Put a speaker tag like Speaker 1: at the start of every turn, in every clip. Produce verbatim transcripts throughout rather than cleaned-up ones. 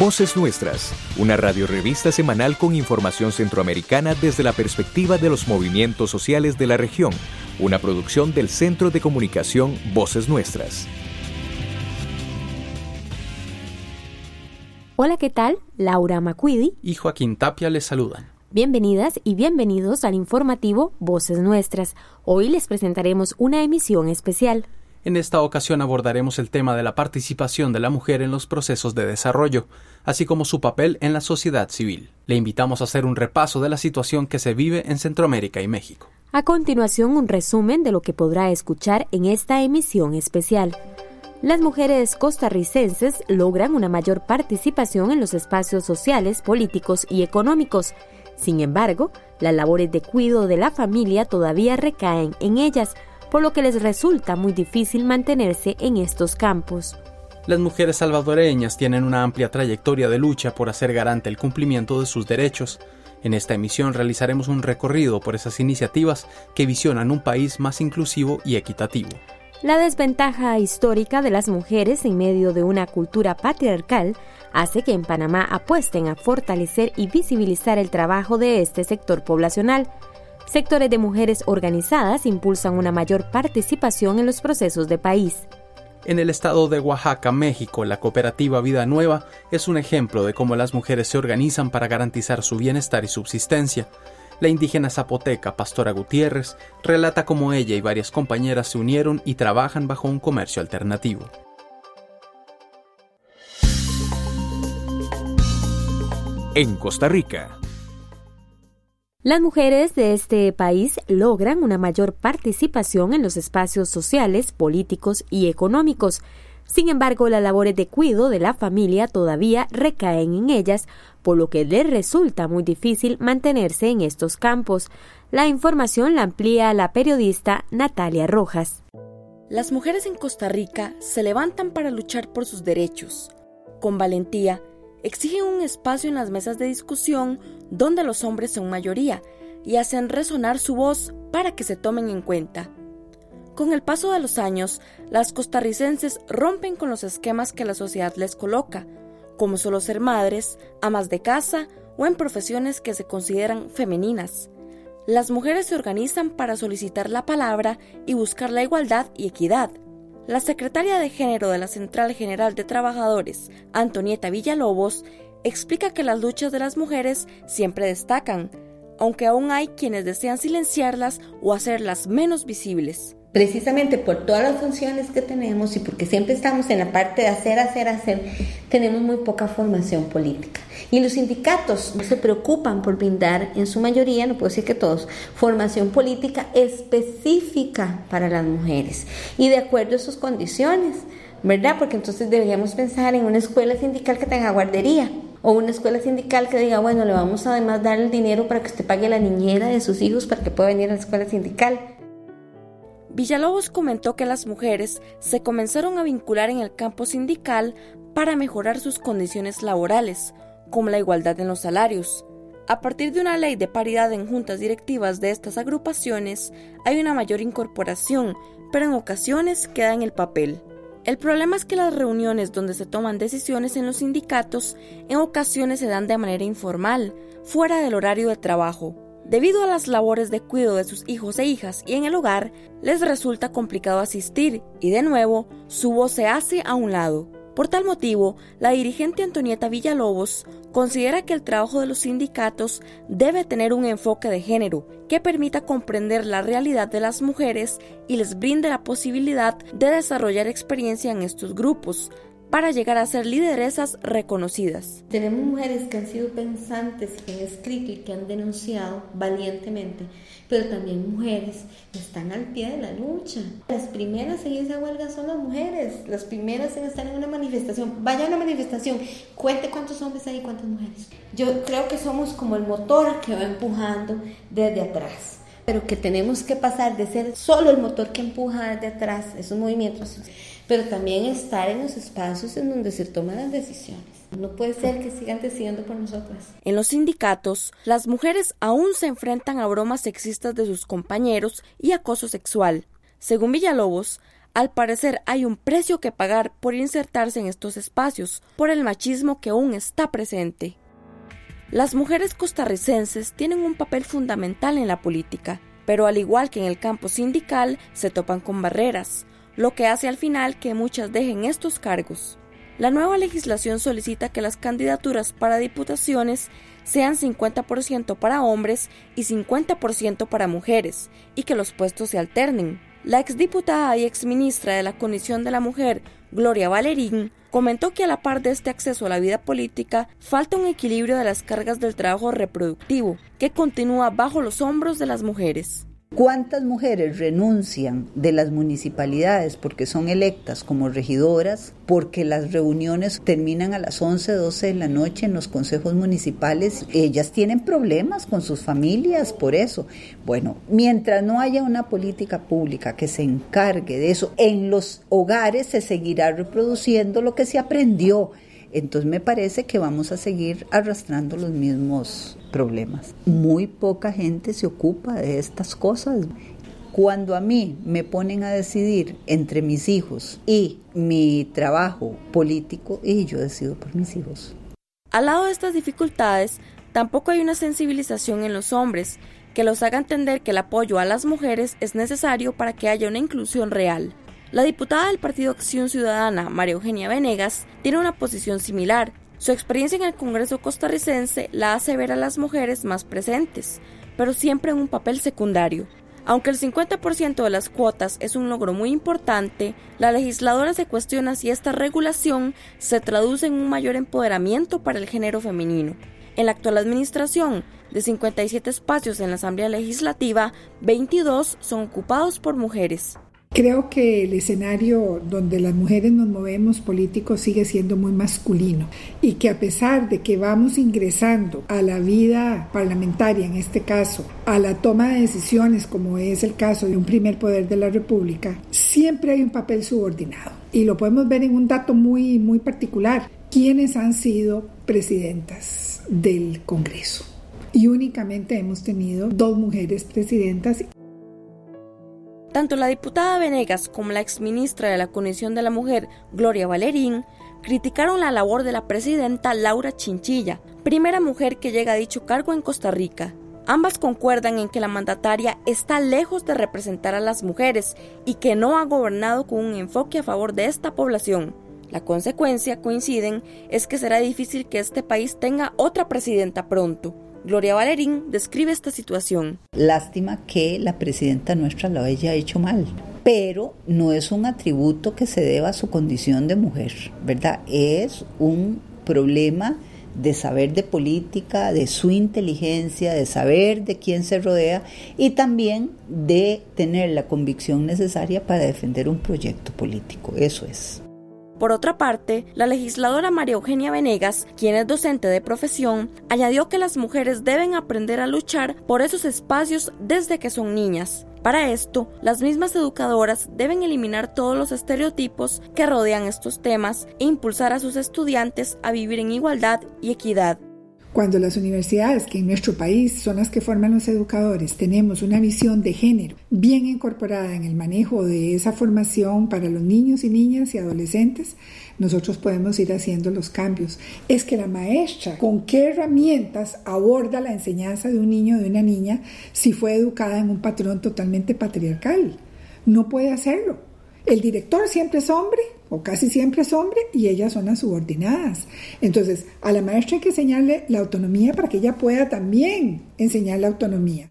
Speaker 1: Voces Nuestras, una radiorevista semanal con información centroamericana desde la perspectiva de los movimientos sociales de la región, una producción del Centro de Comunicación Voces Nuestras.
Speaker 2: Hola, ¿qué tal? Laura Macuidi
Speaker 3: y Joaquín Tapia les saludan.
Speaker 2: Bienvenidas y bienvenidos al informativo Voces Nuestras. Hoy les presentaremos una emisión especial.
Speaker 3: En esta ocasión abordaremos el tema de la participación de la mujer en los procesos de desarrollo, así como su papel en la sociedad civil. Le invitamos a hacer un repaso de la situación que se vive en Centroamérica y México.
Speaker 2: A continuación, un resumen de lo que podrá escuchar en esta emisión especial. Las mujeres costarricenses logran una mayor participación en los espacios sociales, políticos y económicos. Sin embargo, las labores de cuidado de la familia todavía recaen en ellas, por lo que les resulta muy difícil mantenerse en estos campos.
Speaker 3: Las mujeres salvadoreñas tienen una amplia trayectoria de lucha por hacer garante el cumplimiento de sus derechos. En esta emisión realizaremos un recorrido por esas iniciativas que visionan un país más inclusivo y equitativo.
Speaker 2: La desventaja histórica de las mujeres en medio de una cultura patriarcal hace que en Panamá apuesten a fortalecer y visibilizar el trabajo de este sector poblacional. Sectores de mujeres organizadas impulsan una mayor participación en los procesos de país.
Speaker 3: En el estado de Oaxaca, México, la cooperativa Vida Nueva es un ejemplo de cómo las mujeres se organizan para garantizar su bienestar y subsistencia. La indígena zapoteca Pastora Gutiérrez relata cómo ella y varias compañeras se unieron y trabajan bajo un comercio alternativo.
Speaker 1: En Costa Rica,
Speaker 2: las mujeres de este país logran una mayor participación en los espacios sociales, políticos y económicos. Sin embargo, las labores de cuidado de la familia todavía recaen en ellas, por lo que les resulta muy difícil mantenerse en estos campos. La información la amplía la periodista Natalia Rojas.
Speaker 4: Las mujeres en Costa Rica se levantan para luchar por sus derechos. Con valentía, exigen un espacio en las mesas de discusión donde los hombres son mayoría y hacen resonar su voz para que se tomen en cuenta. Con el paso de los años, las costarricenses rompen con los esquemas que la sociedad les coloca, como solo ser madres, amas de casa o en profesiones que se consideran femeninas. Las mujeres se organizan para solicitar la palabra y buscar la igualdad y equidad. La secretaria de Género de la Central General de Trabajadores, Antonieta Villalobos, explica que las luchas de las mujeres siempre destacan, aunque aún hay quienes desean silenciarlas o hacerlas menos visibles.
Speaker 5: Precisamente por todas las funciones que tenemos y porque siempre estamos en la parte de hacer, hacer, hacer, tenemos muy poca formación política. Y los sindicatos se preocupan por brindar, en su mayoría, no puedo decir que todos, formación política específica para las mujeres y de acuerdo a sus condiciones, ¿verdad? Porque entonces deberíamos pensar en una escuela sindical que tenga guardería o una escuela sindical que diga, bueno, le vamos a además dar el dinero para que usted pague la niñera de sus hijos para que pueda venir a la escuela sindical.
Speaker 4: Villalobos comentó que las mujeres se comenzaron a vincular en el campo sindical para mejorar sus condiciones laborales, como la igualdad en los salarios. A partir de una ley de paridad en juntas directivas de estas agrupaciones, hay una mayor incorporación, pero en ocasiones queda en el papel. El problema es que las reuniones donde se toman decisiones en los sindicatos en ocasiones se dan de manera informal, fuera del horario de trabajo. Debido a las labores de cuidado de sus hijos e hijas y en el hogar, les resulta complicado asistir y de nuevo su voz se hace a un lado. Por tal motivo, la dirigente Antonieta Villalobos considera que el trabajo de los sindicatos debe tener un enfoque de género que permita comprender la realidad de las mujeres y les brinde la posibilidad de desarrollar experiencia en estos grupos, para llegar a ser lideresas reconocidas.
Speaker 5: Tenemos mujeres que han sido pensantes, que han escrito y que han denunciado valientemente, pero también mujeres que están al pie de la lucha. Las primeras en esa huelga son las mujeres, las primeras en estar en una manifestación. Vaya a una manifestación, cuente cuántos hombres hay y cuántas mujeres. Yo creo que somos como el motor que va empujando desde atrás, pero que tenemos que pasar de ser solo el motor que empuja desde atrás, esos movimientos, pero también estar en los espacios en donde se toman las decisiones. No puede ser que sigan decidiendo por nosotras.
Speaker 4: En los sindicatos, las mujeres aún se enfrentan a bromas sexistas de sus compañeros y acoso sexual. Según Villalobos, Al parecer hay un precio que pagar por insertarse en estos espacios, por el machismo que aún está presente. Las mujeres costarricenses tienen un papel fundamental en la política, pero al igual que en el campo sindical, se topan con barreras, lo que hace al final que muchas dejen estos cargos. La nueva legislación solicita que las candidaturas para diputaciones sean cincuenta por ciento para hombres y cincuenta por ciento para mujeres, y que los puestos se alternen. La exdiputada y exministra de la Condición de la Mujer, Gloria Valerín, comentó que a la par de este acceso a la vida política, falta un equilibrio de las cargas del trabajo reproductivo, que continúa bajo los hombros de las mujeres.
Speaker 6: ¿Cuántas mujeres renuncian de las municipalidades porque son electas como regidoras, porque las reuniones terminan a las once, doce de la noche en los consejos municipales? Ellas tienen problemas con sus familias por eso. Bueno, mientras no haya una política pública que se encargue de eso, en los hogares se seguirá reproduciendo lo que se aprendió. Entonces me parece que vamos a seguir arrastrando los mismos problemas. Muy poca gente se ocupa de estas cosas. Cuando a mí me ponen a decidir entre mis hijos y mi trabajo político, y yo decido por mis hijos.
Speaker 4: Al lado de estas dificultades, tampoco hay una sensibilización en los hombres que los haga entender que el apoyo a las mujeres es necesario para que haya una inclusión real. La diputada del Partido Acción Ciudadana, María Eugenia Venegas, tiene una posición similar. Su experiencia en el Congreso costarricense la hace ver a las mujeres más presentes, pero siempre en un papel secundario. Aunque el cincuenta por ciento de las cuotas es un logro muy importante, la legisladora se cuestiona si esta regulación se traduce en un mayor empoderamiento para el género femenino. En la actual administración, de cincuenta y siete espacios en la Asamblea Legislativa, veintidós son ocupados por mujeres.
Speaker 7: Creo que el escenario donde las mujeres nos movemos políticos sigue siendo muy masculino y que a pesar de que vamos ingresando a la vida parlamentaria, en este caso, a la toma de decisiones como es el caso de un primer poder de la República, siempre hay un papel subordinado y lo podemos ver en un dato muy, muy particular. ¿Quiénes han sido presidentas del Congreso? Y únicamente hemos tenido dos mujeres presidentas.
Speaker 4: Tanto la diputada Venegas como la exministra de la Condición de la Mujer, Gloria Valerín, criticaron la labor de la presidenta Laura Chinchilla, primera mujer que llega a dicho cargo en Costa Rica. Ambas concuerdan en que la mandataria está lejos de representar a las mujeres y que no ha gobernado con un enfoque a favor de esta población. La consecuencia, coinciden, es que será difícil que este país tenga otra presidenta pronto. Gloria Valerín describe esta situación.
Speaker 6: Lástima que la presidenta nuestra lo haya hecho mal, pero no es un atributo que se deba a su condición de mujer, ¿verdad? Es un problema de saber de política, de su inteligencia, de saber de quién se rodea y también de tener la convicción necesaria para defender un proyecto político. Eso es.
Speaker 4: Por otra parte, la legisladora María Eugenia Venegas, quien es docente de profesión, añadió que las mujeres deben aprender a luchar por esos espacios desde que son niñas. Para esto, las mismas educadoras deben eliminar todos los estereotipos que rodean estos temas e impulsar a sus estudiantes a vivir en igualdad y equidad.
Speaker 7: Cuando las universidades, que en nuestro país son las que forman los educadores, tenemos una visión de género bien incorporada en el manejo de esa formación para los niños y niñas y adolescentes, nosotros podemos ir haciendo los cambios. Es que la maestra, ¿con qué herramientas aborda la enseñanza de un niño o de una niña si fue educada en un patrón totalmente patriarcal? No puede hacerlo. El director siempre es hombre, o casi siempre es hombre, y ellas son las subordinadas. Entonces, a la maestra hay que enseñarle la autonomía para que ella pueda también enseñar la autonomía.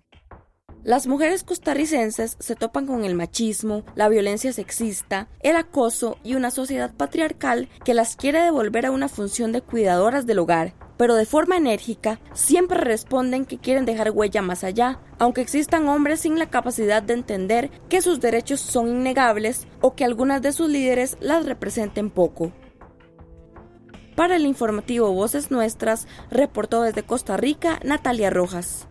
Speaker 4: Las mujeres costarricenses se topan con el machismo, la violencia sexista, el acoso y una sociedad patriarcal que las quiere devolver a una función de cuidadoras del hogar, pero de forma enérgica siempre responden que quieren dejar huella más allá, aunque existan hombres sin la capacidad de entender que sus derechos son innegables o que algunas de sus líderes las representen poco. Para el informativo Voces Nuestras, reportó desde Costa Rica Natalia Rojas.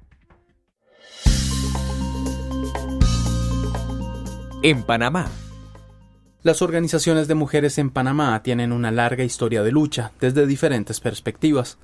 Speaker 1: En Panamá.
Speaker 3: Las organizaciones de mujeres en Panamá tienen una larga historia de lucha desde diferentes perspectivas.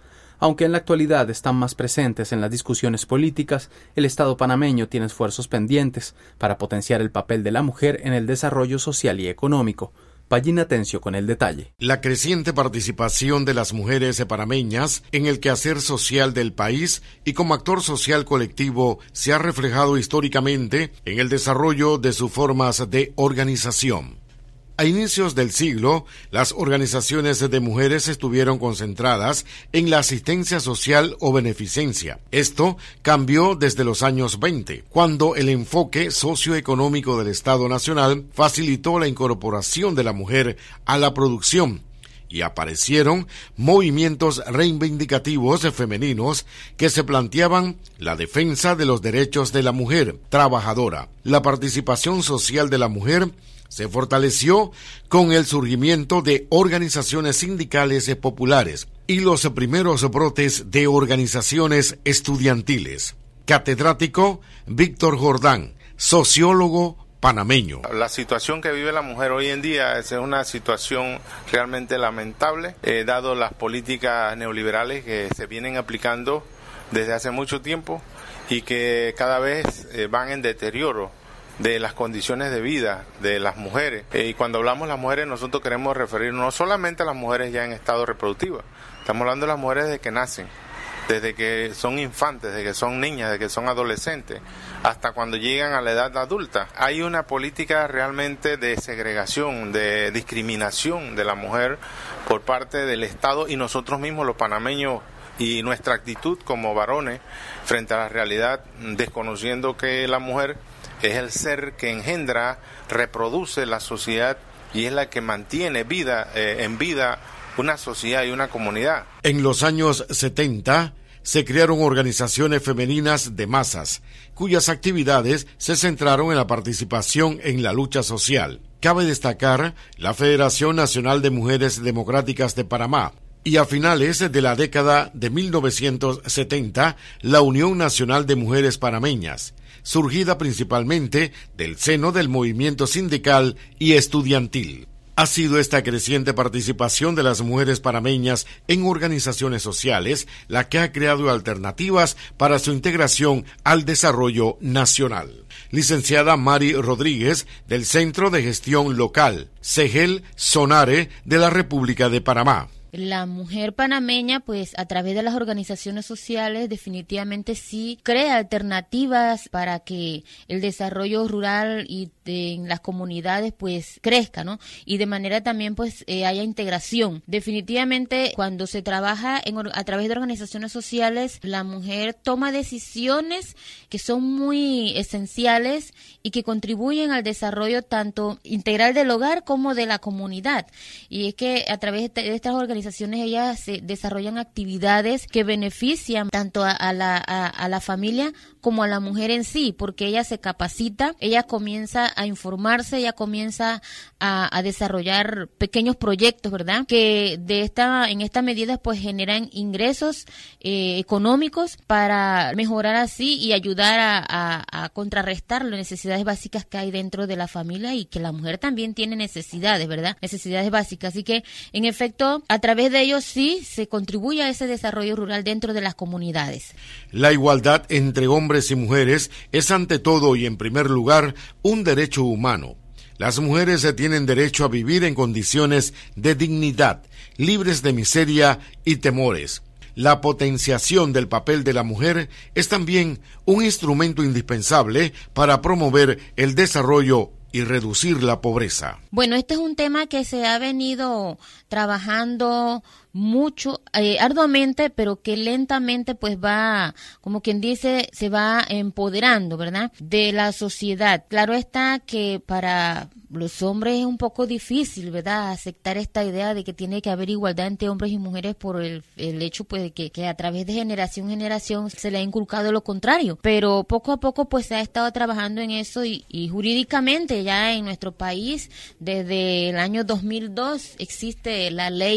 Speaker 3: Aunque en la actualidad están más presentes en las discusiones políticas, el Estado panameño tiene esfuerzos pendientes para potenciar el papel de la mujer en el desarrollo social y económico. Pallín Atencio con el detalle.
Speaker 8: La creciente participación de las mujeres panameñas en el quehacer social del país y como actor social colectivo se ha reflejado históricamente en el desarrollo de sus formas de organización. A inicios del siglo, las organizaciones de mujeres estuvieron concentradas en la asistencia social o beneficencia. Esto cambió desde los años veinte, cuando el enfoque socioeconómico del Estado Nacional facilitó la incorporación de la mujer a la producción y aparecieron movimientos reivindicativos femeninos que se planteaban la defensa de los derechos de la mujer trabajadora. La participación social de la mujer se fortaleció con el surgimiento de organizaciones sindicales populares y los primeros brotes de organizaciones estudiantiles. Catedrático Víctor Jordán, sociólogo panameño.
Speaker 9: La situación que vive la mujer hoy en día es una situación realmente lamentable, eh, dado las políticas neoliberales que se vienen aplicando desde hace mucho tiempo y que cada vez eh, van en deterioro de las condiciones de vida de las mujeres. Eh, y cuando hablamos de las mujeres, nosotros queremos referirnos no solamente a las mujeres ya en estado reproductivo, estamos hablando de las mujeres desde que nacen, desde que son infantes, desde que son niñas, desde que son adolescentes, hasta cuando llegan a la edad adulta. Hay una política realmente de segregación, de discriminación de la mujer por parte del Estado y nosotros mismos los panameños y nuestra actitud como varones frente a la realidad, desconociendo que la mujer es el ser que engendra, reproduce la sociedad y es la que mantiene vida eh, en vida una sociedad y una comunidad.
Speaker 8: En los años setenta se crearon organizaciones femeninas de masas, cuyas actividades se centraron en la participación en la lucha social. Cabe destacar la Federación Nacional de Mujeres Democráticas de Panamá, y a finales de la década de mil novecientos setenta, la Unión Nacional de Mujeres Panameñas, surgida principalmente del seno del movimiento sindical y estudiantil. Ha sido esta creciente participación de las mujeres panameñas en organizaciones sociales la que ha creado alternativas para su integración al desarrollo nacional. Licenciada Mari Rodríguez, del Centro de Gestión Local, CEGEL Sonare de la República de Panamá.
Speaker 10: La mujer panameña, pues a través de las organizaciones sociales, definitivamente sí crea alternativas para que el desarrollo rural y de, en las comunidades pues crezca, ¿no? Y de manera también pues eh, haya integración. Definitivamente cuando se trabaja en, a través de organizaciones sociales, la mujer toma decisiones que son muy esenciales y que contribuyen al desarrollo tanto integral del hogar como de la comunidad. Y es que a través de estas organizaciones ellas se desarrollan actividades que benefician tanto a, a, la, a, a la familia como a la mujer en sí, porque ella se capacita, ella comienza a informarse, ella comienza a, a desarrollar pequeños proyectos, ¿verdad? Que de esta en esta medida pues generan ingresos eh, económicos para mejorar así y ayudar a, a, a contrarrestar las necesidades básicas que hay dentro de la familia y que la mujer también tiene necesidades, ¿verdad? Necesidades básicas. Así que, en efecto, a través de ellos sí se contribuye a ese desarrollo rural dentro de las comunidades.
Speaker 8: La igualdad entre hombres y mujeres es ante todo y en primer lugar un derecho humano. Las mujeres tienen derecho a vivir en condiciones de dignidad, libres de miseria y temores. La potenciación del papel de la mujer es también un instrumento indispensable para promover el desarrollo y reducir la pobreza.
Speaker 10: Bueno, este es un tema que se ha venido trabajando mucho, eh, arduamente, pero que lentamente pues va, como quien dice, se va empoderando, ¿verdad?, de la sociedad. Claro está que para los hombres es un poco difícil, ¿verdad?, aceptar esta idea de que tiene que haber igualdad entre hombres y mujeres por el, el hecho pues de que, que a través de generación en generación se le ha inculcado lo contrario. Pero poco a poco pues se ha estado trabajando en eso y, y jurídicamente ya en nuestro país desde el año dos mil dos existe la ley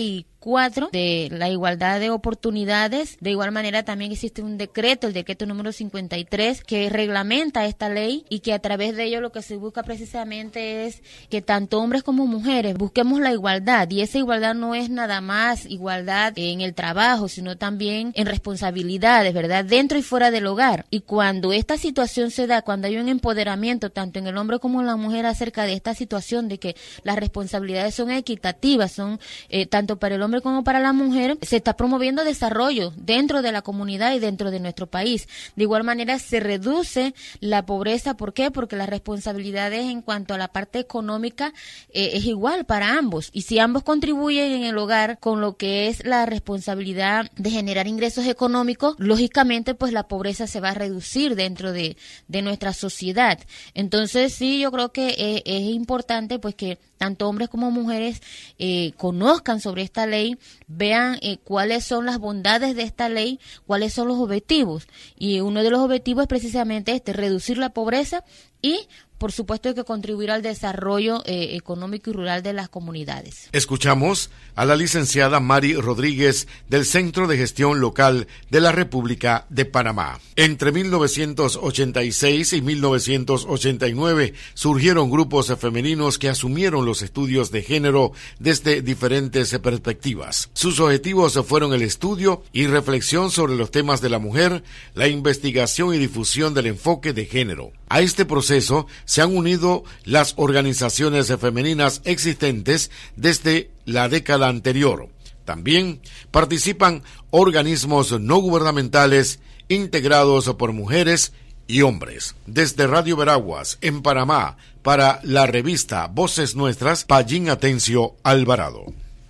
Speaker 10: cuatro de la igualdad de oportunidades. De igual manera también existe un decreto, el decreto número cincuenta y tres, que reglamenta esta ley y que a través de ello lo que se busca precisamente es que tanto hombres como mujeres busquemos la igualdad, y esa igualdad no es nada más igualdad en el trabajo, sino también en responsabilidades, ¿verdad? Dentro y fuera del hogar. Y cuando esta situación se da, cuando hay un empoderamiento tanto en el hombre como en la mujer acerca de esta situación de que las responsabilidades son equitativas, son eh, tanto para el hombre como para la mujer, se está promoviendo desarrollo dentro de la comunidad y dentro de nuestro país. De igual manera se reduce la pobreza. ¿Por qué? Porque las responsabilidades en cuanto a la parte económica eh, es igual para ambos, y si ambos contribuyen en el hogar con lo que es la responsabilidad de generar ingresos económicos, lógicamente pues la pobreza se va a reducir dentro de, de nuestra sociedad. Entonces sí, yo creo que es, es importante pues que tanto hombres como mujeres eh, conozcan sobre esta ley, vean eh, cuáles son las bondades de esta ley, cuáles son los objetivos, y uno de los objetivos es precisamente este: reducir la pobreza y por supuesto hay que contribuir al desarrollo eh, económico y rural de las comunidades.
Speaker 8: Escuchamos a la licenciada Mari Rodríguez del Centro de Gestión Local de la República de Panamá. Entre mil novecientos ochenta y seis y mil novecientos ochenta y nueve surgieron grupos femeninos que asumieron los estudios de género desde diferentes perspectivas. Sus objetivos fueron el estudio y reflexión sobre los temas de la mujer, la investigación y difusión del enfoque de género. A este proceso se han unido las organizaciones femeninas existentes desde la década anterior. También participan organismos no gubernamentales integrados por mujeres y hombres. Desde Radio Veraguas, en Panamá, para la revista Voces Nuestras, Pallín Atencio Alvarado.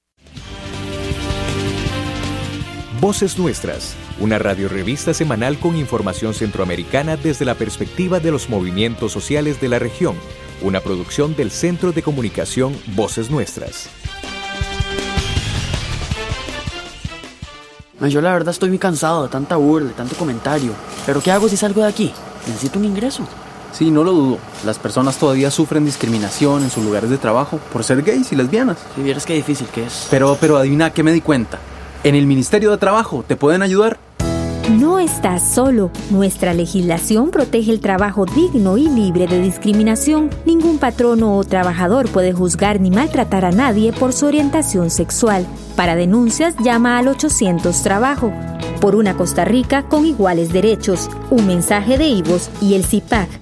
Speaker 1: Voces Nuestras, una radiorevista semanal con información centroamericana desde la perspectiva de los movimientos sociales de la región, una producción del Centro de Comunicación Voces Nuestras.
Speaker 11: Yo la verdad estoy muy cansado de tanta burla, de tanto comentario. ¿Pero qué hago si salgo de aquí? Necesito un ingreso.
Speaker 3: Sí, no lo dudo. Las personas todavía sufren discriminación en sus lugares de trabajo por ser gays y lesbianas.
Speaker 11: Si vieras qué difícil que es.
Speaker 3: Pero, pero adivina qué me di cuenta. En el Ministerio de Trabajo te pueden ayudar.
Speaker 2: No estás solo. Nuestra legislación protege el trabajo digno y libre de discriminación. Ningún patrono o trabajador puede juzgar ni maltratar a nadie por su orientación sexual. Para denuncias, llama al ochocientos Trabajo. Por una Costa Rica con iguales derechos. Un mensaje de I V O S y el C I P A C.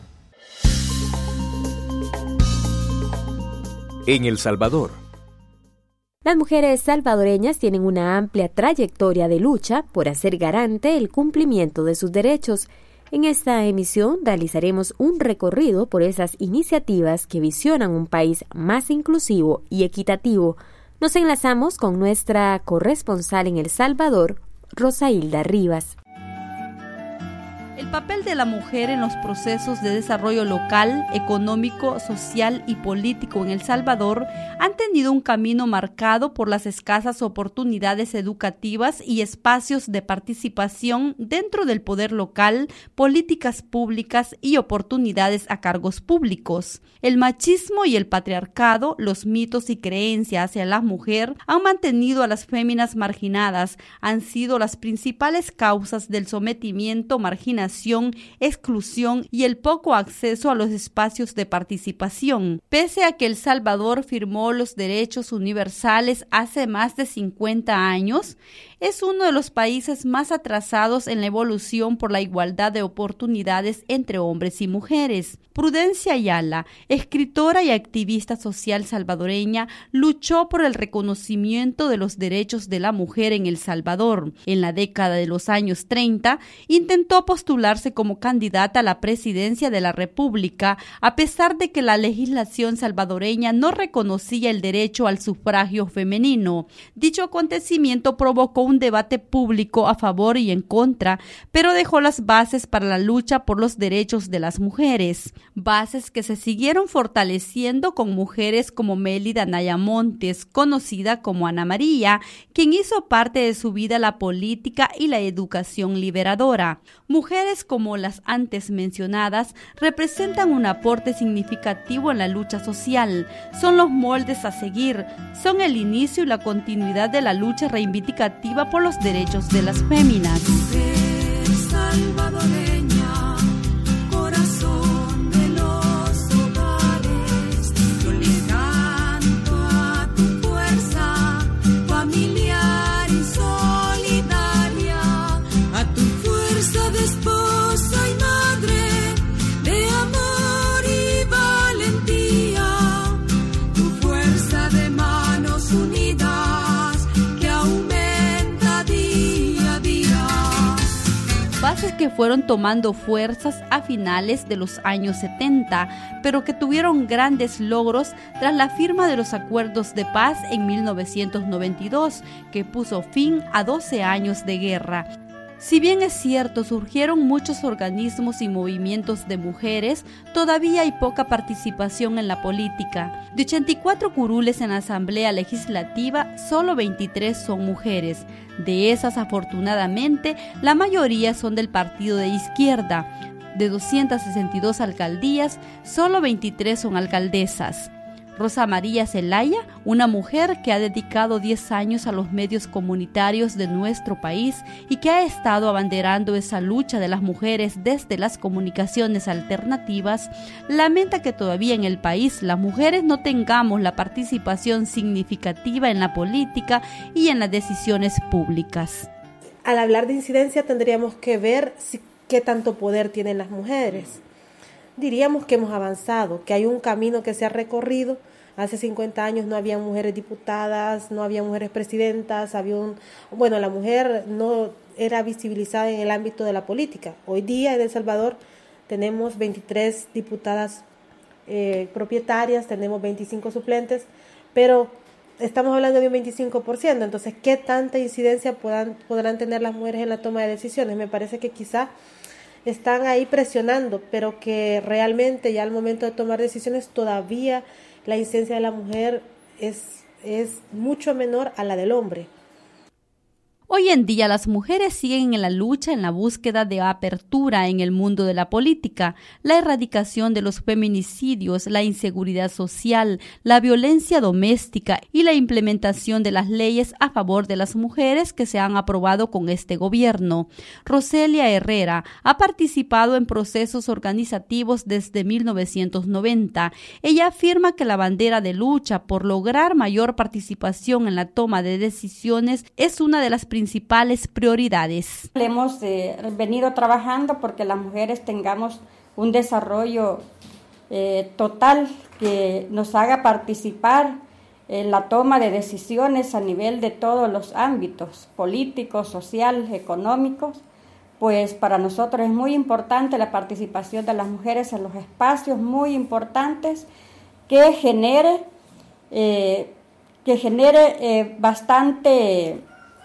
Speaker 1: En El Salvador.
Speaker 2: Las mujeres salvadoreñas tienen una amplia trayectoria de lucha por hacer garante el cumplimiento de sus derechos. En esta emisión realizaremos un recorrido por esas iniciativas que visionan un país más inclusivo y equitativo. Nos enlazamos con nuestra corresponsal en El Salvador, Rosailda Rivas.
Speaker 12: El papel de la mujer en los procesos de desarrollo local, económico, social y político en El Salvador han tenido un camino marcado por las escasas oportunidades educativas y espacios de participación dentro del poder local, políticas públicas y oportunidades a cargos públicos. El machismo y el patriarcado, los mitos y creencias hacia la mujer han mantenido a las féminas marginadas, han sido las principales causas del sometimiento, marginación, exclusión y el poco acceso a los espacios de participación. Pese a que El Salvador firmó los derechos universales hace más de cincuenta años, es uno de los países más atrasados en la evolución por la igualdad de oportunidades entre hombres y mujeres. Prudencia Ayala, escritora y activista social salvadoreña, luchó por el reconocimiento de los derechos de la mujer en El Salvador. En la década de los años treinta, intentó postularse como candidata a la presidencia de la República, a pesar de que la legislación salvadoreña no reconocía el derecho al sufragio femenino. Dicho acontecimiento provocó un debate público a favor y en contra, pero dejó las bases para la lucha por los derechos de las mujeres. Bases que se siguieron fortaleciendo con mujeres como Mélida Naya Montes, conocida como Ana María, quien hizo parte de su vida la política y la educación liberadora. Mujeres mujeres como las antes mencionadas representan un aporte significativo en la lucha social, son los moldes a seguir, son el inicio y la continuidad de la lucha reivindicativa por los derechos de las féminas.
Speaker 13: Salvadoreña, corazón de los hogares, yo le canto a tu fuerza familiar y solidaria, a tu fuerza de esposa y madre, de amor y valentía, tu fuerza de manos unidas que aumenta día a día.
Speaker 12: Bases que fueron tomando fuerzas a finales de los años setenta, pero que tuvieron grandes logros tras la firma de los acuerdos de paz en mil novecientos noventa y dos, que puso fin a doce años de guerra. Si bien es cierto, surgieron muchos organismos y movimientos de mujeres, todavía hay poca participación en la política. De ochenta y cuatro curules en la Asamblea Legislativa, solo veintitrés son mujeres. De esas, afortunadamente, la mayoría son del partido de izquierda. De doscientas sesenta y dos alcaldías, solo veintitrés son alcaldesas. Rosa María Zelaya, una mujer que ha dedicado diez años a los medios comunitarios de nuestro país y que ha estado abanderando esa lucha de las mujeres desde las comunicaciones alternativas, lamenta que todavía en el país las mujeres no tengamos la participación significativa en la política y en las decisiones públicas.
Speaker 14: Al hablar de incidencia tendríamos que ver si, qué tanto poder tienen las mujeres. Diríamos que hemos avanzado, que hay un camino que se ha recorrido. Hace cincuenta años no había mujeres diputadas, no había mujeres presidentas, había un, bueno, la mujer no era visibilizada en el ámbito de la política. Hoy día en El Salvador tenemos veintitrés diputadas eh, propietarias, tenemos veinticinco suplentes, pero estamos hablando de un veinticinco por ciento. Entonces, ¿qué tanta incidencia podrán, podrán tener las mujeres en la toma de decisiones? Me parece que quizá están ahí presionando, pero que realmente ya al momento de tomar decisiones todavía la incidencia de la mujer es, es mucho menor a la del hombre.
Speaker 12: Hoy en día las mujeres siguen en la lucha en la búsqueda de apertura en el mundo de la política, la erradicación de los feminicidios, la inseguridad social, la violencia doméstica y la implementación de las leyes a favor de las mujeres que se han aprobado con este gobierno. Roselia Herrera ha participado en procesos organizativos desde mil novecientos noventa. Ella afirma que la bandera de lucha por lograr mayor participación en la toma de decisiones es una de las principales prioridades.
Speaker 15: Hemos eh, venido trabajando porque las mujeres tengamos un desarrollo eh, total que nos haga participar en la toma de decisiones a nivel de todos los ámbitos, políticos, sociales, económicos. Pues para nosotros es muy importante la participación de las mujeres en los espacios muy importantes que genere, eh, que genere eh, bastante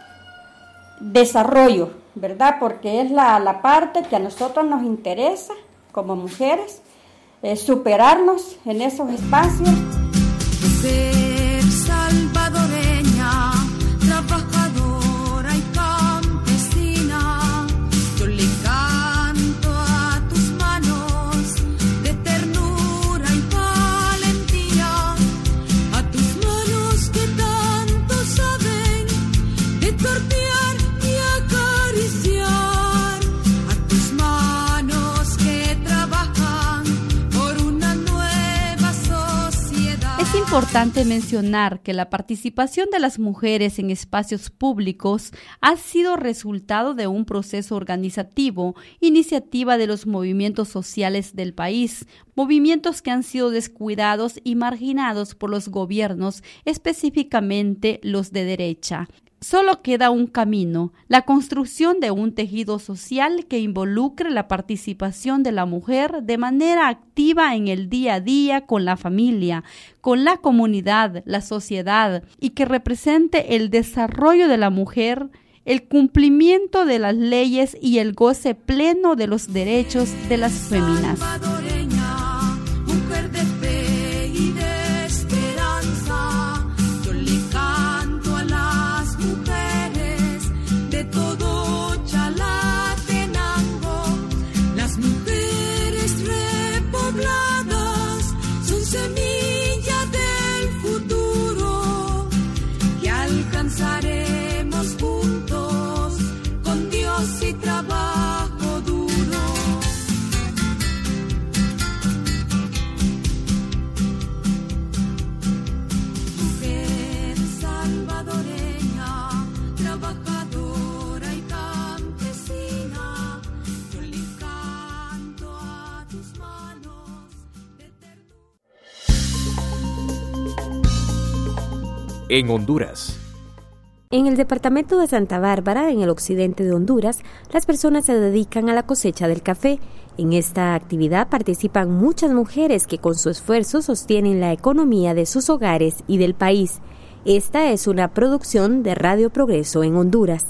Speaker 15: desarrollo, ¿verdad? Porque es la, la parte que a nosotros nos interesa como mujeres, eh, superarnos en esos espacios.
Speaker 13: Mujer salvadoreña, trabajadora y campesina, yo le canto a tus manos de ternura y valentía, a tus manos que tanto saben de torpear y acariciar, a tus manos que trabajan por una nueva sociedad.
Speaker 12: Es importante mencionar que la participación de las mujeres en espacios públicos ha sido resultado de un proceso organizativo, iniciativa de los movimientos sociales del país, movimientos que han sido descuidados y marginados por los gobiernos, específicamente los de derecha. Solo queda un camino, la construcción de un tejido social que involucre la participación de la mujer de manera activa en el día a día con la familia, con la comunidad, la sociedad, y que represente el desarrollo de la mujer, el cumplimiento de las leyes y el goce pleno de los derechos de las féminas.
Speaker 1: en Honduras.
Speaker 2: En el departamento de Santa Bárbara, en el occidente de Honduras, las personas se dedican a la cosecha del café. En esta actividad participan muchas mujeres que con su esfuerzo sostienen la economía de sus hogares y del país. Esta es una producción de Radio Progreso en Honduras.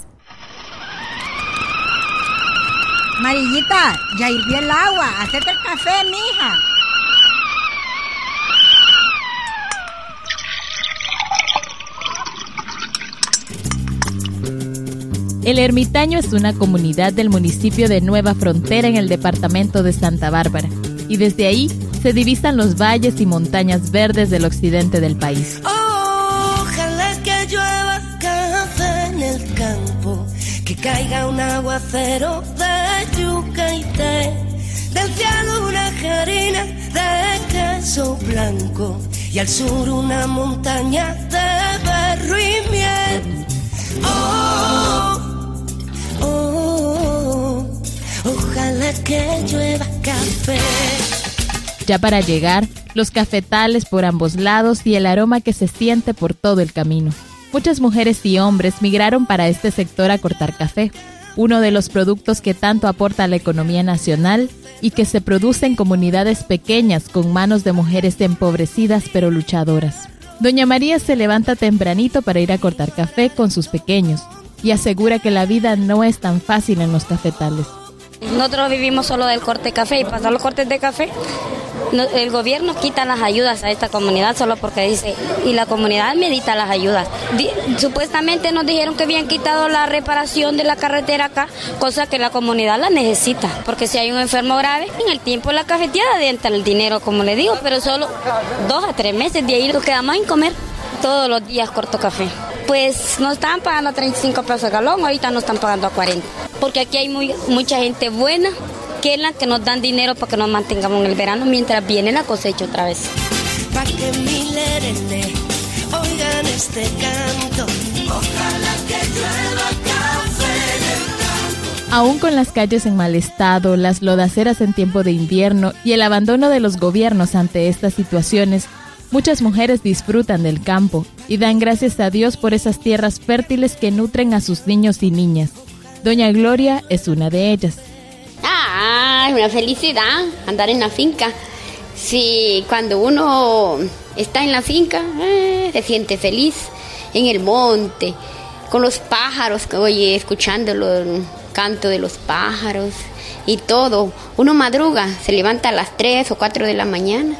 Speaker 16: Marillita, ya hirvió el agua, hacete el café, mija.
Speaker 17: El Ermitaño es una comunidad del municipio de Nueva Frontera en el departamento de Santa Bárbara, y desde ahí se divisan los valles y montañas verdes del occidente del país.
Speaker 18: Ojalá que llueva café en el campo, que caiga un aguacero de yuca y té, del cielo una harina de queso blanco y al sur una montaña de berro y miel. Oh, oh, ojalá que llueva café.
Speaker 17: Ya para llegar, los cafetales por ambos lados y el aroma que se siente por todo el camino. Muchas mujeres y hombres migraron para este sector a cortar café, uno de los productos que tanto aporta a la economía nacional y que se produce en comunidades pequeñas con manos de mujeres empobrecidas pero luchadoras. Doña María se levanta tempranito para ir a cortar café con sus pequeños y asegura que la vida no es tan fácil en los cafetales.
Speaker 19: Nosotros vivimos solo del corte de café y pasar los cortes de café. El gobierno quita las ayudas a esta comunidad solo porque dice, y la comunidad medita las ayudas. Di, supuestamente nos dijeron que habían quitado la reparación de la carretera acá, cosa que la comunidad la necesita, porque si hay un enfermo grave, en el tiempo de la cafeteada entra el dinero, como le digo, pero solo dos a tres meses de ahí nos quedamos sin comer. Todos los días corto café. Pues nos estaban pagando treinta y cinco pesos el galón, ahorita nos están pagando a cuarenta, porque aquí hay muy, mucha gente buena, que es la que nos dan dinero para que nos mantengamos en el verano mientras viene la cosecha otra vez.
Speaker 18: Pa' que mi lerene oigan este canto, ojalá que llueva café en el campo.
Speaker 17: Aún con las calles en mal estado, las lodaceras en tiempo de invierno y el abandono de los gobiernos ante estas situaciones, muchas mujeres disfrutan del campo y dan gracias a Dios por esas tierras fértiles que nutren a sus niños y niñas. Doña Gloria es una de ellas.
Speaker 20: Ah, es una felicidad andar en la finca. Sí, cuando uno está en la finca, eh, se siente feliz en el monte, con los pájaros, oye, escuchando el canto de los pájaros y todo. Uno madruga, se levanta a las tres o cuatro de la mañana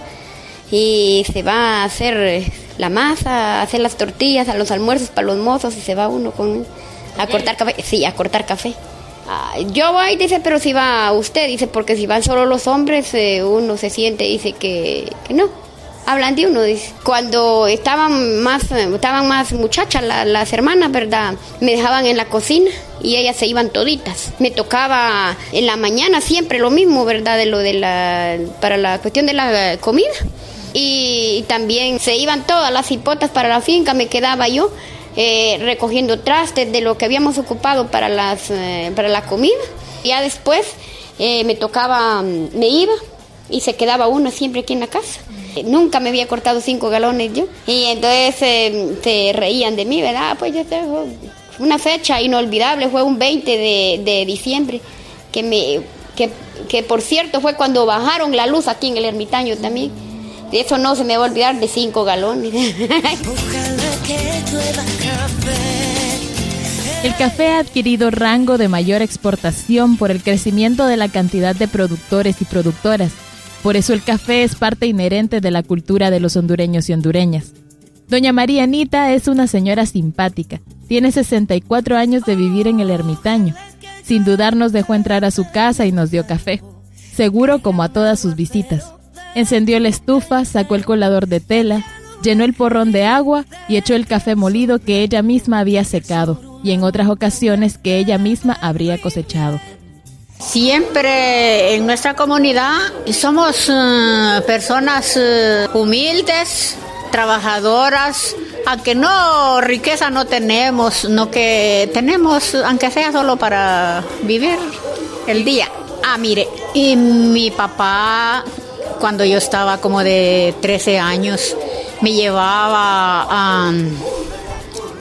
Speaker 20: y se va a hacer la masa, a hacer las tortillas, a los almuerzos para los mozos y se va uno con a cortar café. Sí, a cortar café. Yo voy, dice, pero si va usted, dice, porque si van solo los hombres, eh, uno se siente, dice, que, que no. Hablan de uno, dice. Cuando estaban más estaban más muchachas, la, las hermanas, ¿verdad? Me dejaban en la cocina y ellas se iban toditas. Me tocaba en la mañana siempre lo mismo, ¿verdad? De lo de la, para la cuestión de la comida. Y, y también se iban todas las hipotas para la finca, me quedaba yo. Eh, recogiendo trastes de lo que habíamos ocupado para las eh, para la comida. Ya después eh, me tocaba, me iba y se quedaba uno siempre aquí en la casa. Eh, nunca me había cortado cinco galones yo. Y entonces eh, se reían de mí, ¿verdad? Pues yo tengo una fecha inolvidable, fue un veinte de, de diciembre, que, me, que, que por cierto fue cuando bajaron la luz aquí en el Ermitaño también. De eso no se me va a olvidar, de cinco galones.
Speaker 17: El café ha adquirido rango de mayor exportación por el crecimiento de la cantidad de productores y productoras. Por eso el café es parte inherente de la cultura de los hondureños y hondureñas. Doña María Anita es una señora simpática. Tiene sesenta y cuatro años de vivir en el Ermitaño. Sin dudar nos dejó entrar a su casa y nos dio café. Seguro como a todas sus visitas. Encendió la estufa, sacó el colador de tela, llenó el porrón de agua y echó el café molido que ella misma había secado y en otras ocasiones que ella misma habría cosechado.
Speaker 21: Siempre en nuestra comunidad somos uh, personas uh, humildes, trabajadoras, aunque no riqueza no tenemos, no que tenemos, aunque sea solo para vivir el día. Ah, mire, y mi papá, cuando yo estaba como de trece años, me llevaba a,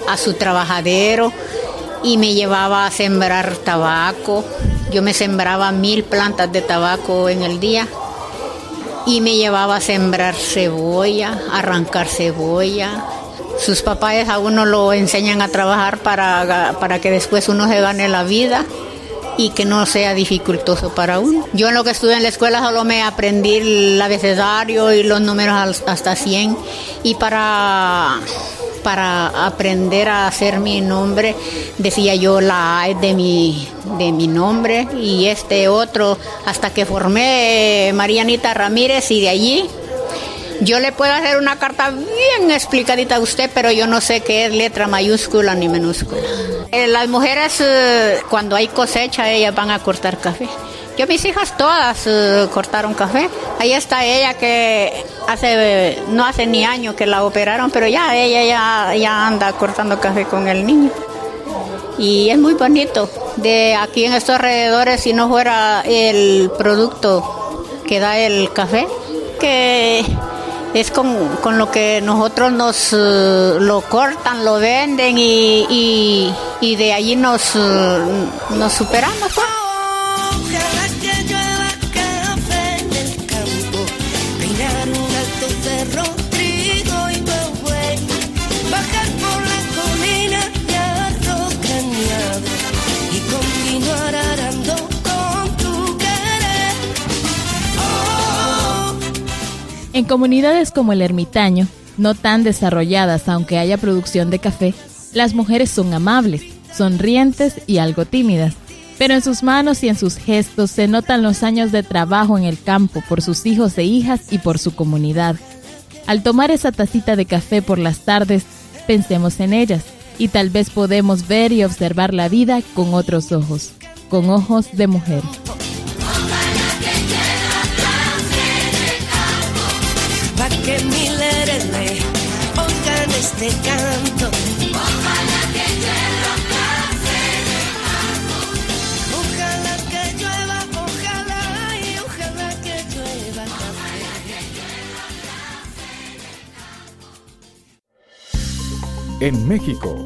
Speaker 21: a su trabajadero y me llevaba a sembrar tabaco. Yo me sembraba mil plantas de tabaco en el día y me llevaba a sembrar cebolla, arrancar cebolla. Sus papás a uno lo enseñan a trabajar para, para que después uno se gane la vida y que no sea dificultoso para uno. Yo en lo que estuve en la escuela solo me aprendí el abecedario y los números hasta cien, y para, para aprender a hacer mi nombre decía yo la A de mi, de mi nombre y este otro hasta que formé Marianita Ramírez, y de allí yo le puedo hacer una carta bien explicadita a usted, pero yo no sé qué es letra mayúscula ni minúscula. Eh, las mujeres, eh, cuando hay cosecha, ellas van a cortar café. Yo, mis hijas todas eh, cortaron café. Ahí está ella que hace, no hace ni año que la operaron, pero ya ella ya, ya anda cortando café con el niño. Y es muy bonito. De aquí en estos alrededores, si no fuera el producto que da el café, que es con, con lo que nosotros nos uh, lo cortan, lo venden y, y, y de allí nos, uh, nos superamos.
Speaker 18: Ojalá que llueva café en el campo, peinar un alto cerro, trigo y mahuey, bajar por la colina de arroz graneado y continuar arando con tu querer. Oh.
Speaker 17: En comunidades como el Ermitaño, no tan desarrolladas aunque haya producción de café, las mujeres son amables, sonrientes y algo tímidas. Pero en sus manos y en sus gestos se notan los años de trabajo en el campo por sus hijos e hijas y por su comunidad. Al tomar esa tacita de café por las tardes, pensemos en ellas y tal vez podemos ver y observar la vida con otros ojos, con ojos de mujer.
Speaker 18: Pa' que mi lerele oigan este canto. Ojalá que llueva café de campo. Ojalá que llueva, ojalá y ojalá que llueva café.
Speaker 1: En México.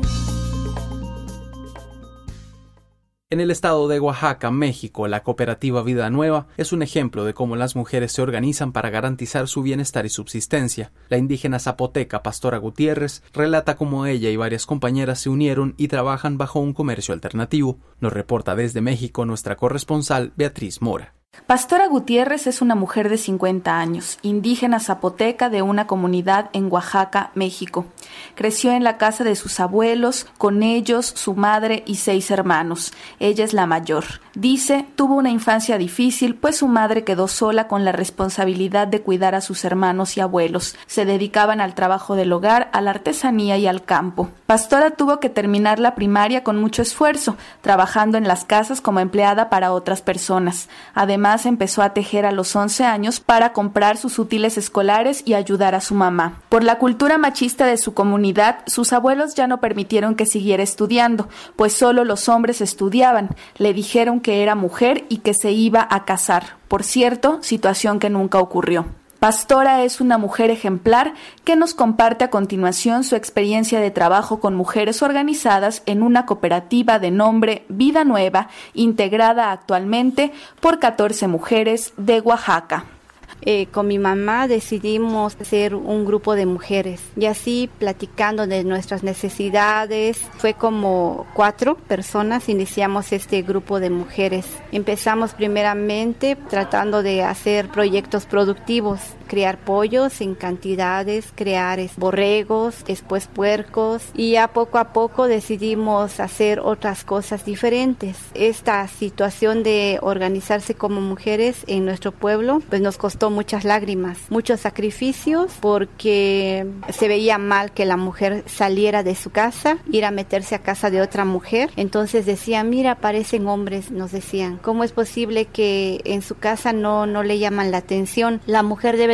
Speaker 3: En el estado de Oaxaca, México, la cooperativa Vida Nueva es un ejemplo de cómo las mujeres se organizan para garantizar su bienestar y subsistencia. La indígena zapoteca Pastora Gutiérrez relata cómo ella y varias compañeras se unieron y trabajan bajo un comercio alternativo. Nos reporta desde México nuestra corresponsal Beatriz Mora.
Speaker 5: Pastora Gutiérrez es una mujer de cincuenta años, indígena zapoteca de una comunidad en Oaxaca, México. Creció en la casa de sus abuelos, con ellos, su madre y seis hermanos. Ella es la mayor. Dice, tuvo una infancia difícil, pues su madre quedó sola con la responsabilidad de cuidar a sus hermanos y abuelos. Se dedicaban al trabajo del hogar, a la artesanía y al campo. Pastora tuvo que terminar la primaria con mucho esfuerzo, trabajando en las casas como empleada para otras personas. Además, Además, empezó a tejer a los once años para comprar sus útiles escolares y ayudar a su mamá. Por la cultura machista de su comunidad, sus abuelos ya no permitieron que siguiera estudiando, pues solo los hombres estudiaban. Le dijeron que era mujer y que se iba a casar. Por cierto, situación que nunca ocurrió. Pastora es una mujer ejemplar que nos comparte a continuación su experiencia de trabajo con mujeres organizadas en una cooperativa de nombre Vida Nueva, integrada actualmente por catorce mujeres de Oaxaca.
Speaker 22: Eh, con mi mamá decidimos ser un grupo de mujeres y así platicando de nuestras necesidades, fue como cuatro personas, iniciamos este grupo de mujeres. Empezamos primeramente tratando de hacer proyectos productivos, criar pollos en cantidades, crear borregos, después puercos y ya poco a poco decidimos hacer otras cosas diferentes. Esta situación de organizarse como mujeres en nuestro pueblo pues nos costó muchas lágrimas, muchos sacrificios porque se veía mal que la mujer saliera de su casa, ir a meterse a casa de otra mujer. Entonces decían, mira, parecen hombres, nos decían. ¿Cómo es posible que en su casa no, no le llaman la atención? La mujer debe de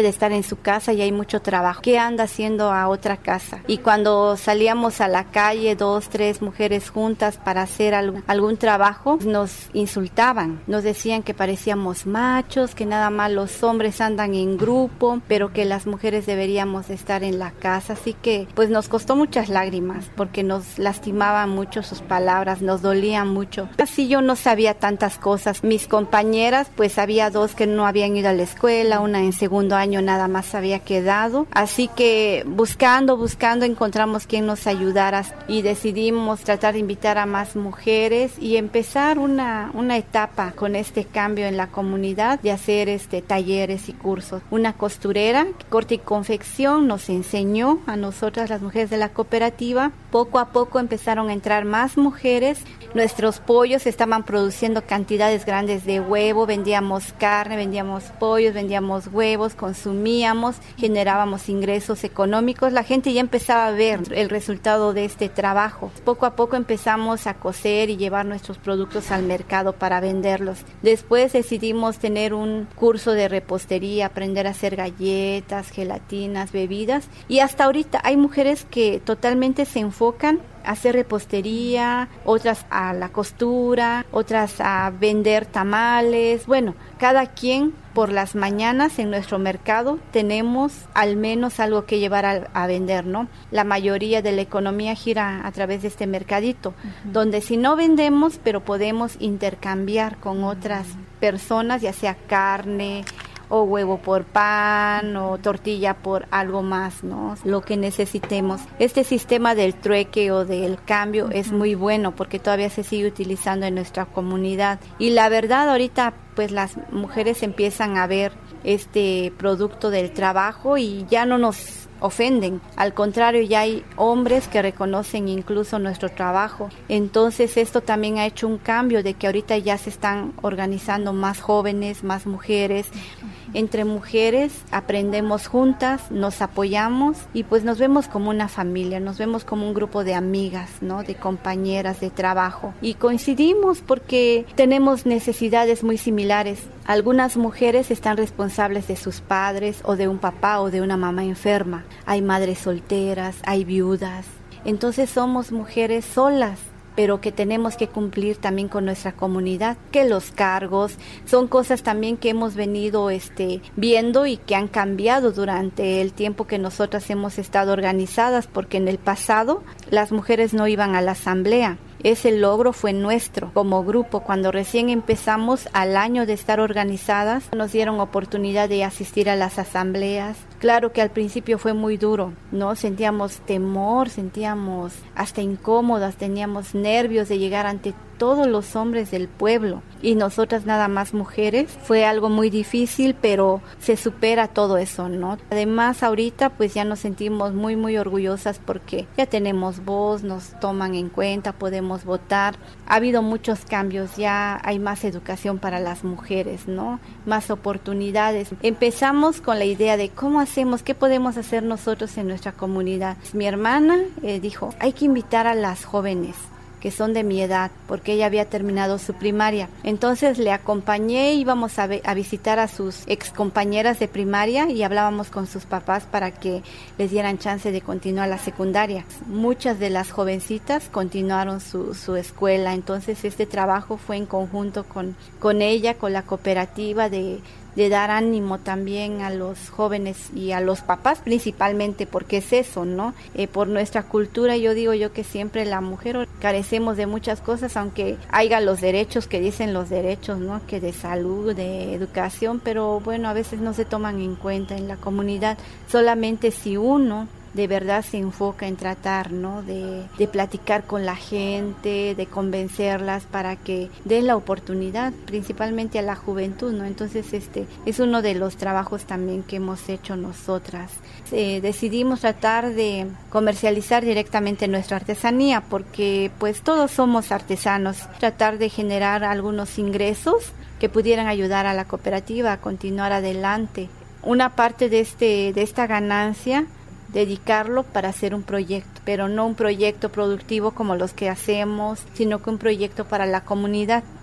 Speaker 22: puede estar en su casa y hay mucho trabajo. ¿Qué anda haciendo a otra casa? Y cuando salíamos a la calle, dos, tres mujeres juntas para hacer algún, algún trabajo, nos insultaban, nos decían que parecíamos machos, que nada más los hombres andan en grupo, pero que las mujeres deberíamos estar en la casa. Así que pues nos costó muchas lágrimas porque nos lastimaban mucho sus palabras, nos dolían mucho. Así yo no sabía tantas cosas. Mis compañeras, pues había dos que no habían ido a la escuela, una en segundo año nada más había quedado. Así que buscando, buscando encontramos quien nos ayudara y decidimos tratar de invitar a más mujeres y empezar una, una etapa con este cambio en la comunidad de hacer este talleres y cursos. Una costurera, corte y confección, nos enseñó a nosotras las mujeres de la cooperativa. Poco a poco empezaron a entrar más mujeres. Nuestros pollos estaban produciendo cantidades grandes de huevo, vendíamos carne, vendíamos pollos, vendíamos huevos, consumíamos, generábamos ingresos económicos. La gente ya empezaba a ver el resultado de este trabajo. Poco a poco empezamos a coser y llevar nuestros productos al mercado para venderlos. Después decidimos tener un curso de repostería, aprender a hacer galletas, gelatinas, bebidas. Y hasta ahorita hay mujeres que totalmente se enfocan a hacer repostería, otras a la costura, otras a vender tamales. Bueno, cada quien por las mañanas en nuestro mercado tenemos al menos algo que llevar a, a vender, ¿no? La mayoría de la economía gira a través de este mercadito, uh-huh. donde si no vendemos, pero podemos intercambiar con otras personas, ya sea carne, o huevo por pan, o tortilla por algo más, ¿no? Lo que necesitemos. Este sistema del trueque o del cambio uh-huh. es muy bueno porque todavía se sigue utilizando en nuestra comunidad. Y la verdad, ahorita pues las mujeres empiezan a ver este producto del trabajo y ya no nos ofenden. Al contrario, ya hay hombres que reconocen incluso nuestro trabajo. Entonces esto también ha hecho un cambio de que ahorita ya se están organizando más jóvenes, más mujeres. Entre mujeres aprendemos juntas, nos apoyamos y pues nos vemos como una familia, nos vemos como un grupo de amigas, ¿no? De compañeras de trabajo. Y coincidimos porque tenemos necesidades muy similares. Algunas mujeres están responsables de sus padres o de un papá o de una mamá enferma. Hay madres solteras, hay viudas. Entonces somos mujeres solas, pero que tenemos que cumplir también con nuestra comunidad, que los cargos son cosas también que hemos venido este, viendo y que han cambiado durante el tiempo que nosotras hemos estado organizadas, porque en el pasado las mujeres no iban a la asamblea. Ese logro fue nuestro como grupo. Cuando recién empezamos, al año de estar organizadas, nos dieron oportunidad de asistir a las asambleas. Claro que al principio fue muy duro, ¿no? Sentíamos temor, sentíamos hasta incómodas, teníamos nervios de llegar ante todos los hombres del pueblo y nosotras nada más mujeres. Fue algo muy difícil, pero se supera todo eso, ¿no? Además, ahorita pues ya nos sentimos muy, muy orgullosas porque ya tenemos voz, nos toman en cuenta, podemos votar. Ha habido muchos cambios, ya hay más educación para las mujeres, ¿no? Más oportunidades. Empezamos con la idea de cómo hacemos, qué podemos hacer nosotros en nuestra comunidad. Mi hermana eh, dijo, hay que invitar a las jóvenes que son de mi edad, porque ella había terminado su primaria. Entonces le acompañé, íbamos a, ve- a visitar a sus ex compañeras de primaria y hablábamos con sus papás para que les dieran chance de continuar la secundaria. Muchas de las jovencitas continuaron su, su escuela, entonces este trabajo fue en conjunto con, con ella, con la cooperativa de de dar ánimo también a los jóvenes y a los papás principalmente, porque es eso, ¿no? Eh, por nuestra cultura, yo digo yo que siempre la mujer carecemos de muchas cosas, aunque haya los derechos que dicen los derechos, ¿no? Que de salud, de educación, pero bueno, a veces no se toman en cuenta en la comunidad, solamente si uno de verdad se enfoca en tratar, ¿no? De, de platicar con la gente, de convencerlas para que den la oportunidad, principalmente a la juventud, ¿no? Entonces este es uno de los trabajos también que hemos hecho nosotras. Eh, decidimos tratar de comercializar directamente nuestra artesanía porque pues todos somos artesanos, tratar de generar algunos ingresos que pudieran ayudar a la cooperativa a continuar adelante. Una parte de este de esta ganancia dedicarlo para hacer un proyecto, pero no un proyecto productivo como los que hacemos, sino que un proyecto para la comunidad.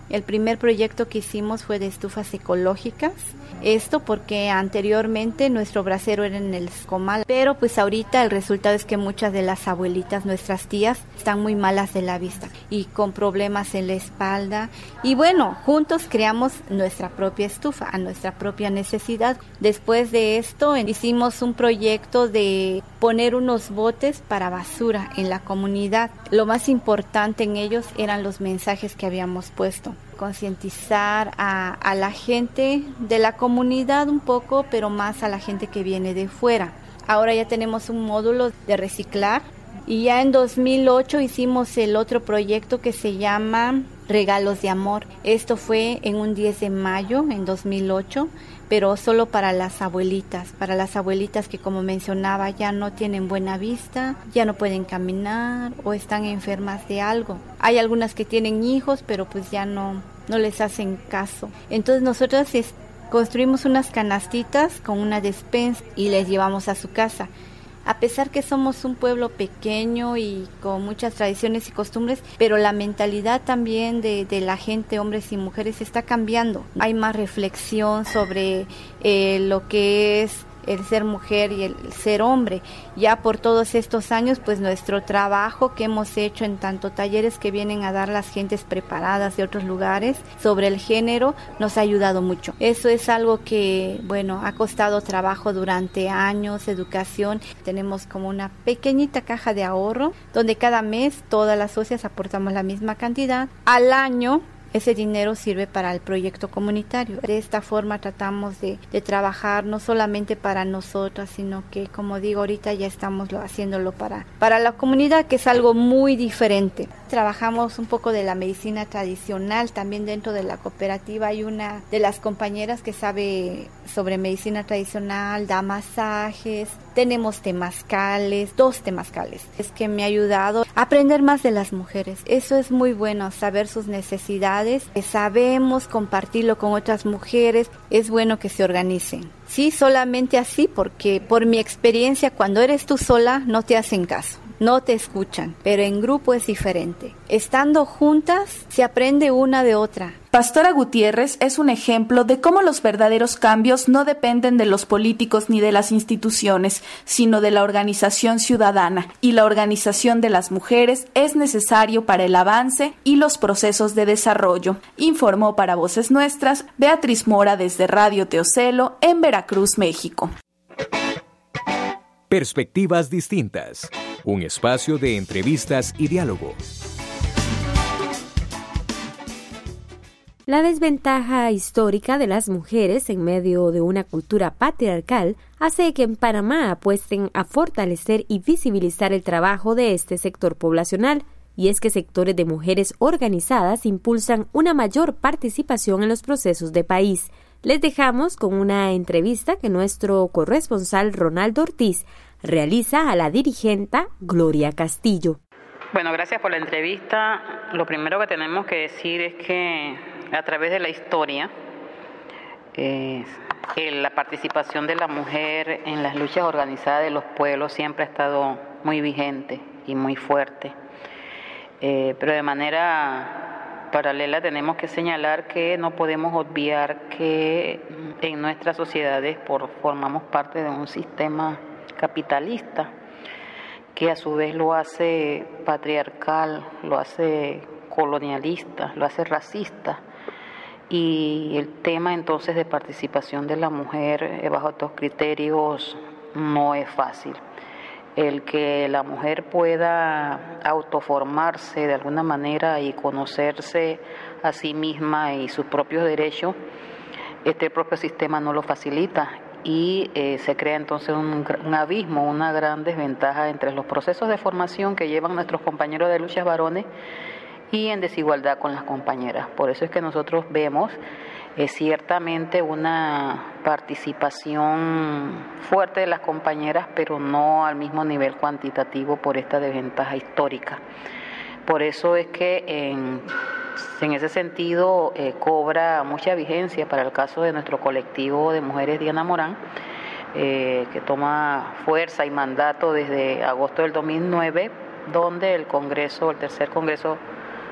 Speaker 22: El primer proyecto que hicimos fue de estufas ecológicas. Esto porque anteriormente nuestro brasero era en el comal, pero pues ahorita el resultado es que muchas de las abuelitas, nuestras tías, están muy malas de la vista y con problemas en la espalda. Y bueno, juntos creamos nuestra propia estufa a nuestra propia necesidad. Después de esto hicimos un proyecto de poner unos botes para basura en la comunidad. Lo más importante en ellos eran los mensajes que habíamos puesto. Concientizar a, a la gente de la comunidad un poco, pero más a la gente que viene de fuera. Ahora ya tenemos un módulo de reciclar y ya en dos mil ocho hicimos el otro proyecto que se llama Regalos de Amor. Esto fue en un diez de mayo en dos mil ocho, pero solo para las abuelitas, para las abuelitas que, como mencionaba, ya no tienen buena vista, ya no pueden caminar o están enfermas de algo. Hay algunas que tienen hijos, pero pues ya no, no les hacen caso. Entonces nosotros es, construimos unas canastitas con una despensa y les llevamos a su casa. A pesar que somos un pueblo pequeño y con muchas tradiciones y costumbres, pero la mentalidad también de, de la gente, hombres y mujeres, está cambiando. Hay más reflexión sobre eh, lo que es el ser mujer y el ser hombre. Ya por todos estos años, pues nuestro trabajo que hemos hecho en tanto talleres que vienen a dar las gentes preparadas de otros lugares sobre el género, nos ha ayudado mucho. Eso es algo que, bueno, ha costado trabajo durante años, educación. Tenemos como una pequeñita caja de ahorro, donde cada mes todas las socias aportamos la misma cantidad. Al año, ese dinero sirve para el proyecto comunitario. De esta forma tratamos de, de trabajar no solamente para nosotras, sino que, como digo, ahorita ya estamos lo, haciéndolo para, para la comunidad, que es algo muy diferente. Trabajamos un poco de la medicina tradicional. También dentro de la cooperativa hay una de las compañeras que sabe sobre medicina tradicional, da masajes. Tenemos temazcales, dos temazcales. Es que me ha ayudado a aprender más de las mujeres. Eso es muy bueno, saber sus necesidades. Sabemos compartirlo con otras mujeres. Es bueno que se organicen. Sí, solamente así, porque por mi experiencia, cuando eres tú sola, no te hacen caso. No te escuchan, pero en grupo es diferente. Estando juntas, se aprende una de otra.
Speaker 5: Pastora Gutiérrez es un ejemplo de cómo los verdaderos cambios no dependen de los políticos ni de las instituciones, sino de la organización ciudadana, y la organización de las mujeres es necesario para el avance y los procesos de desarrollo. Informó para Voces Nuestras Beatriz Mora desde Radio Teocelo en Veracruz, México.
Speaker 1: Perspectivas distintas. Un espacio de entrevistas y diálogo.
Speaker 2: La desventaja histórica de las mujeres en medio de una cultura patriarcal hace que en Panamá apuesten a fortalecer y visibilizar el trabajo de este sector poblacional, y es que sectores de mujeres organizadas impulsan una mayor participación en los procesos de país. Les dejamos con una entrevista que nuestro corresponsal Ronaldo Ortiz realiza a la dirigenta Gloria Castillo.
Speaker 6: Bueno, gracias por la entrevista. Lo primero que tenemos que decir es que a través de la historia, eh, la participación de la mujer en las luchas organizadas de los pueblos siempre ha estado muy vigente y muy fuerte. Eh, pero de manera paralela tenemos que señalar que no podemos obviar que en nuestras sociedades por, formamos parte de un sistema capitalista que a su vez lo hace patriarcal, lo hace colonialista, lo hace racista, y el tema entonces de participación de la mujer bajo estos criterios no es fácil. El que la mujer pueda autoformarse de alguna manera y conocerse a sí misma y sus propios derechos, este propio sistema no lo facilita. Y eh, se crea entonces un, un abismo, una gran desventaja entre los procesos de formación que llevan nuestros compañeros de luchas varones y en desigualdad con las compañeras. Por eso es que nosotros vemos eh, ciertamente una participación fuerte de las compañeras, pero no al mismo nivel cuantitativo por esta desventaja histórica. Por eso es que en, en ese sentido eh, cobra mucha vigencia para el caso de nuestro colectivo de mujeres Diana Morán, eh, que toma fuerza y mandato desde agosto del dos mil nueve, donde el Congreso, el tercer Congreso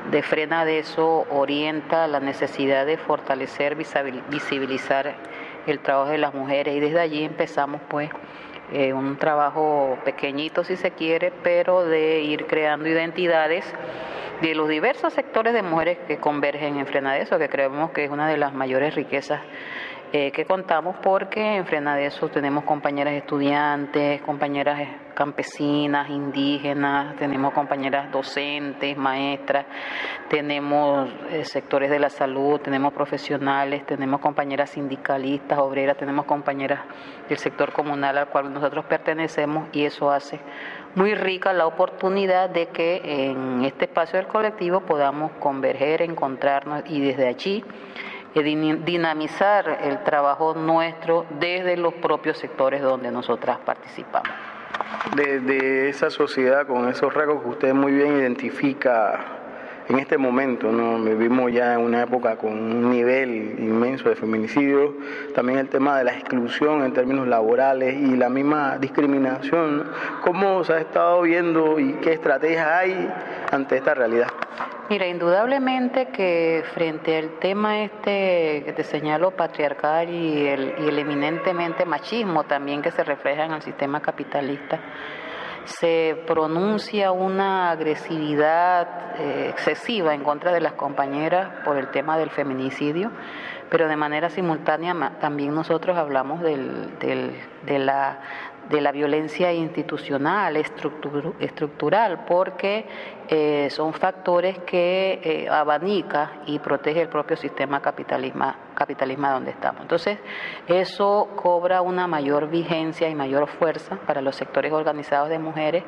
Speaker 6: de Frenadeso orienta la necesidad de fortalecer, visibilizar el trabajo de las mujeres, y desde allí empezamos pues eh, un trabajo pequeñito si se quiere, pero de ir creando identidades de los diversos sectores de mujeres que convergen en Frenadeso, que creemos que es una de las mayores riquezas eh, que contamos, porque en Frenadeso tenemos compañeras estudiantes, compañeras campesinas, indígenas, tenemos compañeras docentes, maestras, tenemos eh, sectores de la salud, tenemos profesionales, tenemos compañeras sindicalistas, obreras, tenemos compañeras del sector comunal al cual nosotros pertenecemos, y eso hace muy rica la oportunidad de que en este espacio del colectivo podamos converger, encontrarnos y desde allí eh, dinamizar el trabajo nuestro desde los propios sectores donde nosotras participamos.
Speaker 4: De, de esa sociedad con esos rasgos que usted muy bien identifica en este momento, ¿no? Vivimos ya en una época con un nivel inmenso de feminicidio, también el tema de la exclusión en términos laborales y la misma discriminación, ¿no? ¿Cómo se ha estado viendo y qué estrategias hay ante esta realidad?
Speaker 6: Mira, indudablemente que frente al tema este que te señalo, patriarcal y el, y el eminentemente machismo también que se refleja en el sistema capitalista, se pronuncia una agresividad eh, excesiva en contra de las compañeras por el tema del feminicidio, pero de manera simultánea también nosotros hablamos del, del, de la de la violencia institucional, estructur, estructural, porque eh, son factores que eh, abanica y protege el propio sistema capitalismo, capitalismo donde estamos. Entonces, eso cobra una mayor vigencia y mayor fuerza para los sectores organizados de mujeres,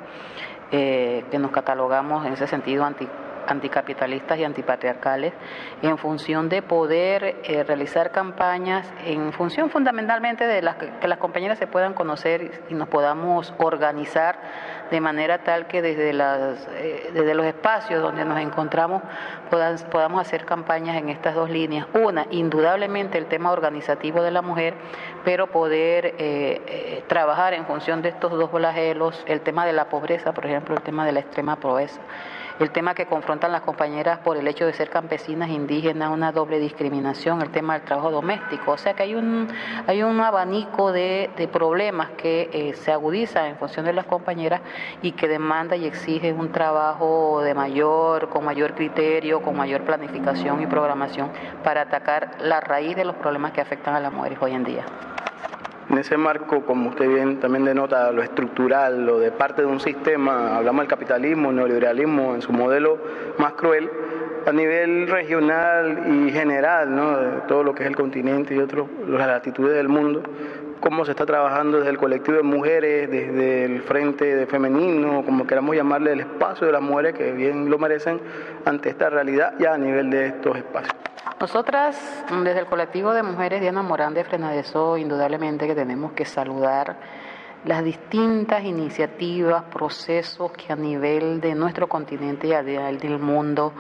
Speaker 6: eh, que nos catalogamos en ese sentido anti anticapitalistas y antipatriarcales, en función de poder eh, realizar campañas, en función fundamentalmente de las que, que las compañeras se puedan conocer y nos podamos organizar de manera tal que desde, las, eh, desde los espacios donde nos encontramos podan, podamos hacer campañas en estas dos líneas. Una, indudablemente el tema organizativo de la mujer, pero poder eh, eh, trabajar en función de estos dos flagelos, el tema de la pobreza, por ejemplo, el tema de la extrema pobreza, el tema que confrontan las compañeras por el hecho de ser campesinas, indígenas, una doble discriminación, el tema del trabajo doméstico. O sea que hay un hay un abanico de, de problemas que eh, se agudiza en función de las compañeras y que demanda y exige un trabajo de mayor, con mayor criterio, con mayor planificación y programación para atacar la raíz de los problemas que afectan a las mujeres hoy en día.
Speaker 4: En ese marco, como usted bien también denota, lo estructural, lo de parte de un sistema, hablamos del capitalismo, el neoliberalismo en su modelo más cruel, a nivel regional y general, ¿no?, de todo lo que es el continente y otras las latitudes del mundo, cómo se está trabajando desde el colectivo de mujeres, desde el frente de femenino, como queramos llamarle, el espacio de las mujeres que bien lo merecen ante esta realidad ya a nivel de estos espacios.
Speaker 6: Nosotras, desde el colectivo de mujeres Diana Morán de Frenadeso, indudablemente que tenemos que saludar las distintas iniciativas, procesos que a nivel de nuestro continente y a nivel del mundo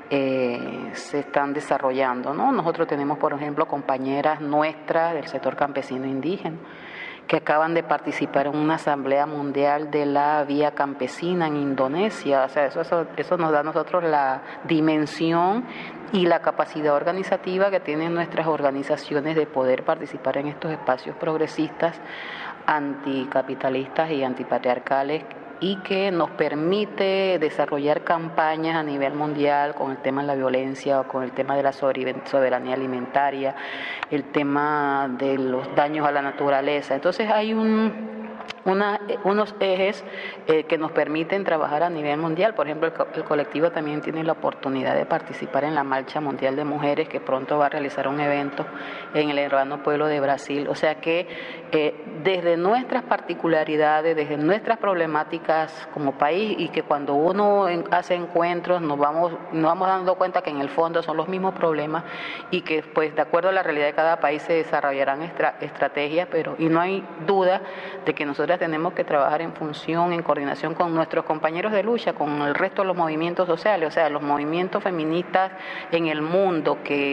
Speaker 6: eh, se están desarrollando, ¿no? Nosotros tenemos, por ejemplo, compañeras nuestras del sector campesino indígena que acaban de participar en una asamblea mundial de la vía campesina en Indonesia. O sea, eso, eso, eso nos da a nosotros la dimensión y la capacidad organizativa que tienen nuestras organizaciones de poder participar en estos espacios progresistas, anticapitalistas y antipatriarcales, y que nos permite desarrollar campañas a nivel mundial con el tema de la violencia, o con el tema de la soberanía alimentaria, el tema de los daños a la naturaleza. Entonces hay un Una, unos ejes eh, que nos permiten trabajar a nivel mundial. Por ejemplo, el, co el colectivo también tiene la oportunidad de participar en la Marcha Mundial de Mujeres, que pronto va a realizar un evento en el hermano pueblo de Brasil. O sea que eh, desde nuestras particularidades, desde nuestras problemáticas como país, y que cuando uno en, hace encuentros nos vamos, nos vamos dando cuenta que en el fondo son los mismos problemas, y que pues de acuerdo a la realidad de cada país se desarrollarán estra estrategias, pero y no hay duda de que nosotros tenemos que trabajar en función, en coordinación con nuestros compañeros de lucha, con el resto de los movimientos sociales, o sea, los movimientos feministas en el mundo que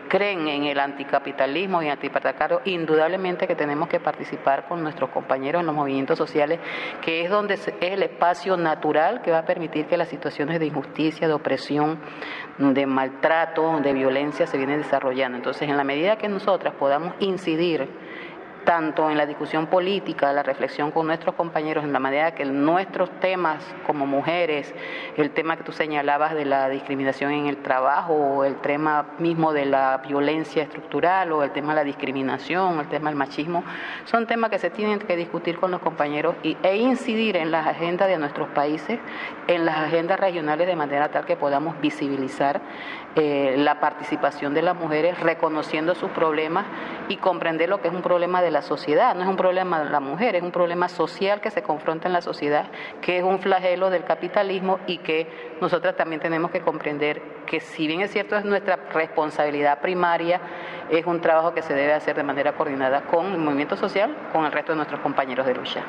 Speaker 6: creen en el anticapitalismo y antipatriarcado, indudablemente que tenemos que participar con nuestros compañeros en los movimientos sociales, que es donde es el espacio natural que va a permitir que las situaciones de injusticia, de opresión, de maltrato, de violencia se vienen desarrollando. Entonces, en la medida que nosotras podamos incidir tanto en la discusión política, la reflexión con nuestros compañeros, en la manera que nuestros temas como mujeres, el tema que tú señalabas de la discriminación en el trabajo, o el tema mismo de la violencia estructural, o el tema de la discriminación, el tema del machismo, son temas que se tienen que discutir con los compañeros y, e incidir en las agendas de nuestros países, en las agendas regionales, de manera tal que podamos visibilizar eh, la participación de las mujeres, reconociendo sus problemas y comprender lo que es un problema de la sociedad. No es un problema de la mujer, es un problema social que se confronta en la sociedad, que es un flagelo del capitalismo, y que nosotras también tenemos que comprender que, si bien es cierto es nuestra responsabilidad primaria, es un trabajo que se debe hacer de manera coordinada con el movimiento social, con el resto de nuestros compañeros de lucha.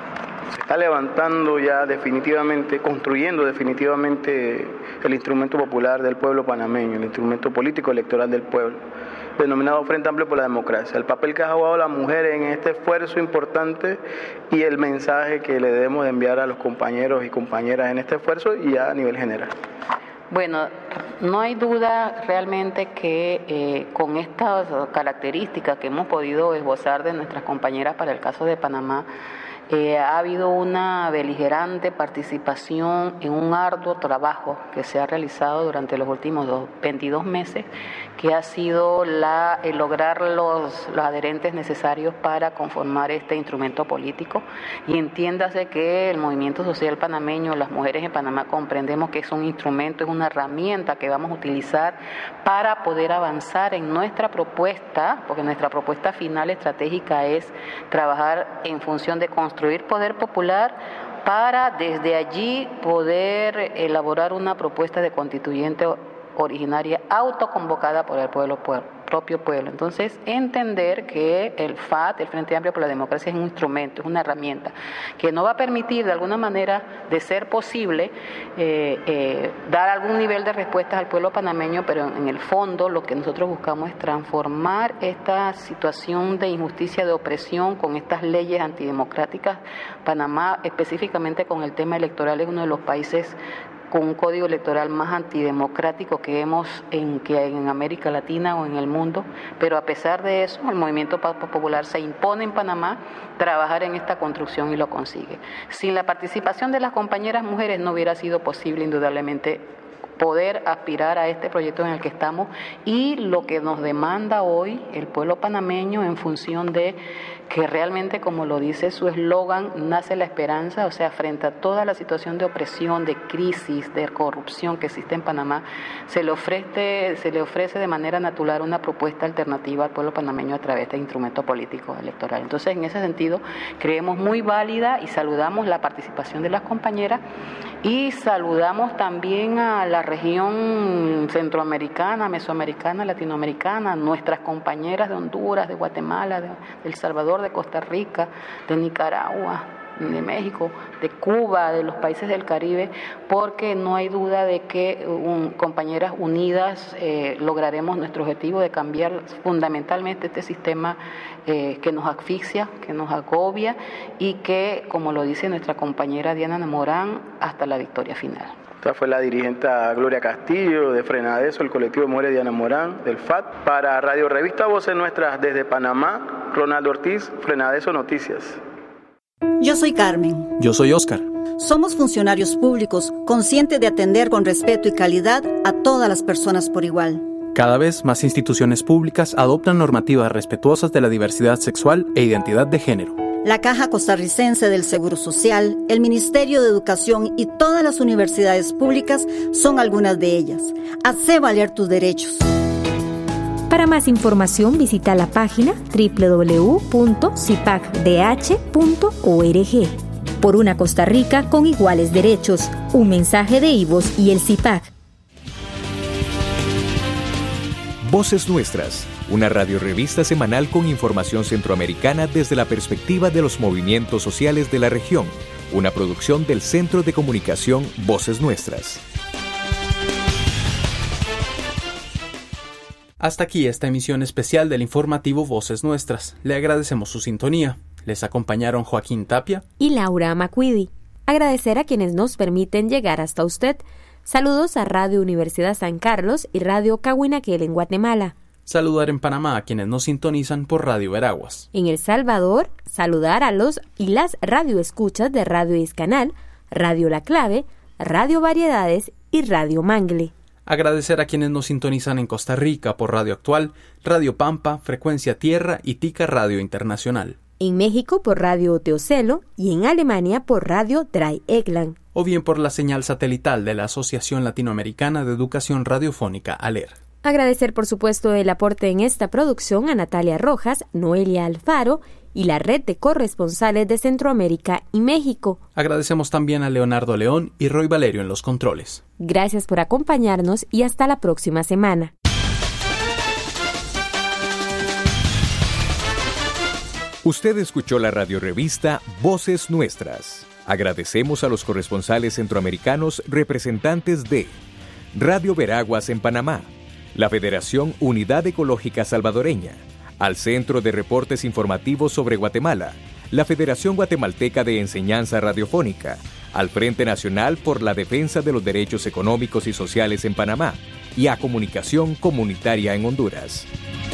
Speaker 4: Se está levantando ya definitivamente, construyendo definitivamente el instrumento popular del pueblo panameño, el instrumento político electoral del pueblo, denominado Frente Amplio por la Democracia. El papel que ha jugado la mujer en este esfuerzo importante y el mensaje que le debemos de enviar a los compañeros y compañeras en este esfuerzo y ya a nivel general.
Speaker 6: Bueno, no hay duda realmente que eh, con estas características que hemos podido esbozar de nuestras compañeras para el caso de Panamá, Eh, ha habido una beligerante participación en un arduo trabajo que se ha realizado durante los últimos dos, veintidós meses, que ha sido la, el lograr los, los adherentes necesarios para conformar este instrumento político. Y entiéndase que el movimiento social panameño, las mujeres en Panamá, comprendemos que es un instrumento, es una herramienta que vamos a utilizar para poder avanzar en nuestra propuesta, porque nuestra propuesta final estratégica es trabajar en función de construir construir poder popular para desde allí poder elaborar una propuesta de constituyente originaria autoconvocada por el pueblo, propio pueblo. Entonces, entender que el F A D, el Frente Amplio por la Democracia, es un instrumento, es una herramienta que nos va a permitir, de alguna manera, de ser posible, eh, eh, dar algún nivel de respuestas al pueblo panameño, pero en el fondo lo que nosotros buscamos es transformar esta situación de injusticia, de opresión, con estas leyes antidemocráticas. Panamá, específicamente con el tema electoral, es uno de los países con un código electoral más antidemocrático que hemos en, que en América Latina o en el mundo, pero a pesar de eso, el movimiento popular se impone en Panamá trabajar en esta construcción y lo consigue. Sin la participación de las compañeras mujeres no hubiera sido posible, indudablemente, poder aspirar a este proyecto en el que estamos y lo que nos demanda hoy el pueblo panameño, en función de que realmente, como lo dice su eslogan, nace la esperanza. O sea, frente a toda la situación de opresión, de crisis, de corrupción que existe en Panamá, se le ofrece, se le ofrece de manera natural una propuesta alternativa al pueblo panameño a través de este instrumento político electoral. Entonces, en ese sentido, creemos muy válida y saludamos la participación de las compañeras y saludamos también a la región centroamericana, mesoamericana, latinoamericana, nuestras compañeras de Honduras, de Guatemala, de, de El Salvador, de Costa Rica, de Nicaragua, de México, de Cuba, de los países del Caribe, porque no hay duda de que un, compañeras unidas eh, lograremos nuestro objetivo de cambiar fundamentalmente este sistema eh, que nos asfixia, que nos agobia y que, como lo dice nuestra compañera Diana Morán, hasta la victoria final.
Speaker 4: Esta fue la dirigente Gloria Castillo de Frenadeso, el colectivo de mujeres Diana Morán, del F A D. Para Radio Revista Voces Nuestras desde Panamá, Ronaldo Ortiz, Frenadeso Noticias.
Speaker 7: Yo soy Carmen.
Speaker 3: Yo soy Óscar.
Speaker 7: Somos funcionarios públicos conscientes de atender con respeto y calidad a todas las personas por igual.
Speaker 3: Cada vez más instituciones públicas adoptan normativas respetuosas de la diversidad sexual e identidad de género.
Speaker 7: La Caja Costarricense del Seguro Social, el Ministerio de Educación y todas las universidades públicas son algunas de ellas. Hacé valer tus derechos.
Speaker 2: Para más información visita la página doble u doble u doble u punto cipac d h punto org. Por una Costa Rica con iguales derechos. Un mensaje de Ivos y el CIPAC.
Speaker 1: Voces Nuestras, una radiorevista semanal con información centroamericana desde la perspectiva de los movimientos sociales de la región. Una producción del Centro de Comunicación Voces Nuestras.
Speaker 3: Hasta aquí esta emisión especial del informativo Voces Nuestras. Le agradecemos su sintonía. Les acompañaron Joaquín Tapia
Speaker 2: y Laura Macuidi. Agradecer a quienes nos permiten llegar hasta usted. Saludos a Radio Universidad San Carlos y Radio Cahuinaquel en Guatemala.
Speaker 3: Saludar en Panamá a quienes nos sintonizan por Radio Veraguas.
Speaker 2: En El Salvador, saludar a los y las radioescuchas de Radio Iscanal, Radio La Clave, Radio Variedades y Radio Mangle.
Speaker 3: Agradecer a quienes nos sintonizan en Costa Rica por Radio Actual, Radio Pampa, Frecuencia Tierra y Tica Radio Internacional.
Speaker 2: En México por Radio Teocelo y en Alemania por Radio Dreieckland.
Speaker 3: O bien por la señal satelital de la Asociación Latinoamericana de Educación Radiofónica, ALER.
Speaker 2: Agradecer, por supuesto, el aporte en esta producción a Natalia Rojas, Noelia Alfaro y la red de corresponsales de Centroamérica y México.
Speaker 3: Agradecemos también a Leonardo León y Roy Valerio en los controles.
Speaker 2: Gracias por acompañarnos y hasta la próxima semana.
Speaker 1: Usted escuchó la radiorevista Voces Nuestras. Agradecemos a los corresponsales centroamericanos representantes de Radio Veraguas en Panamá, la Federación Unidad Ecológica Salvadoreña, al Centro de Reportes Informativos sobre Guatemala, la Federación Guatemalteca de Enseñanza Radiofónica, al Frente Nacional por la Defensa de los Derechos Económicos y Sociales en Panamá y a Comunicación Comunitaria en Honduras.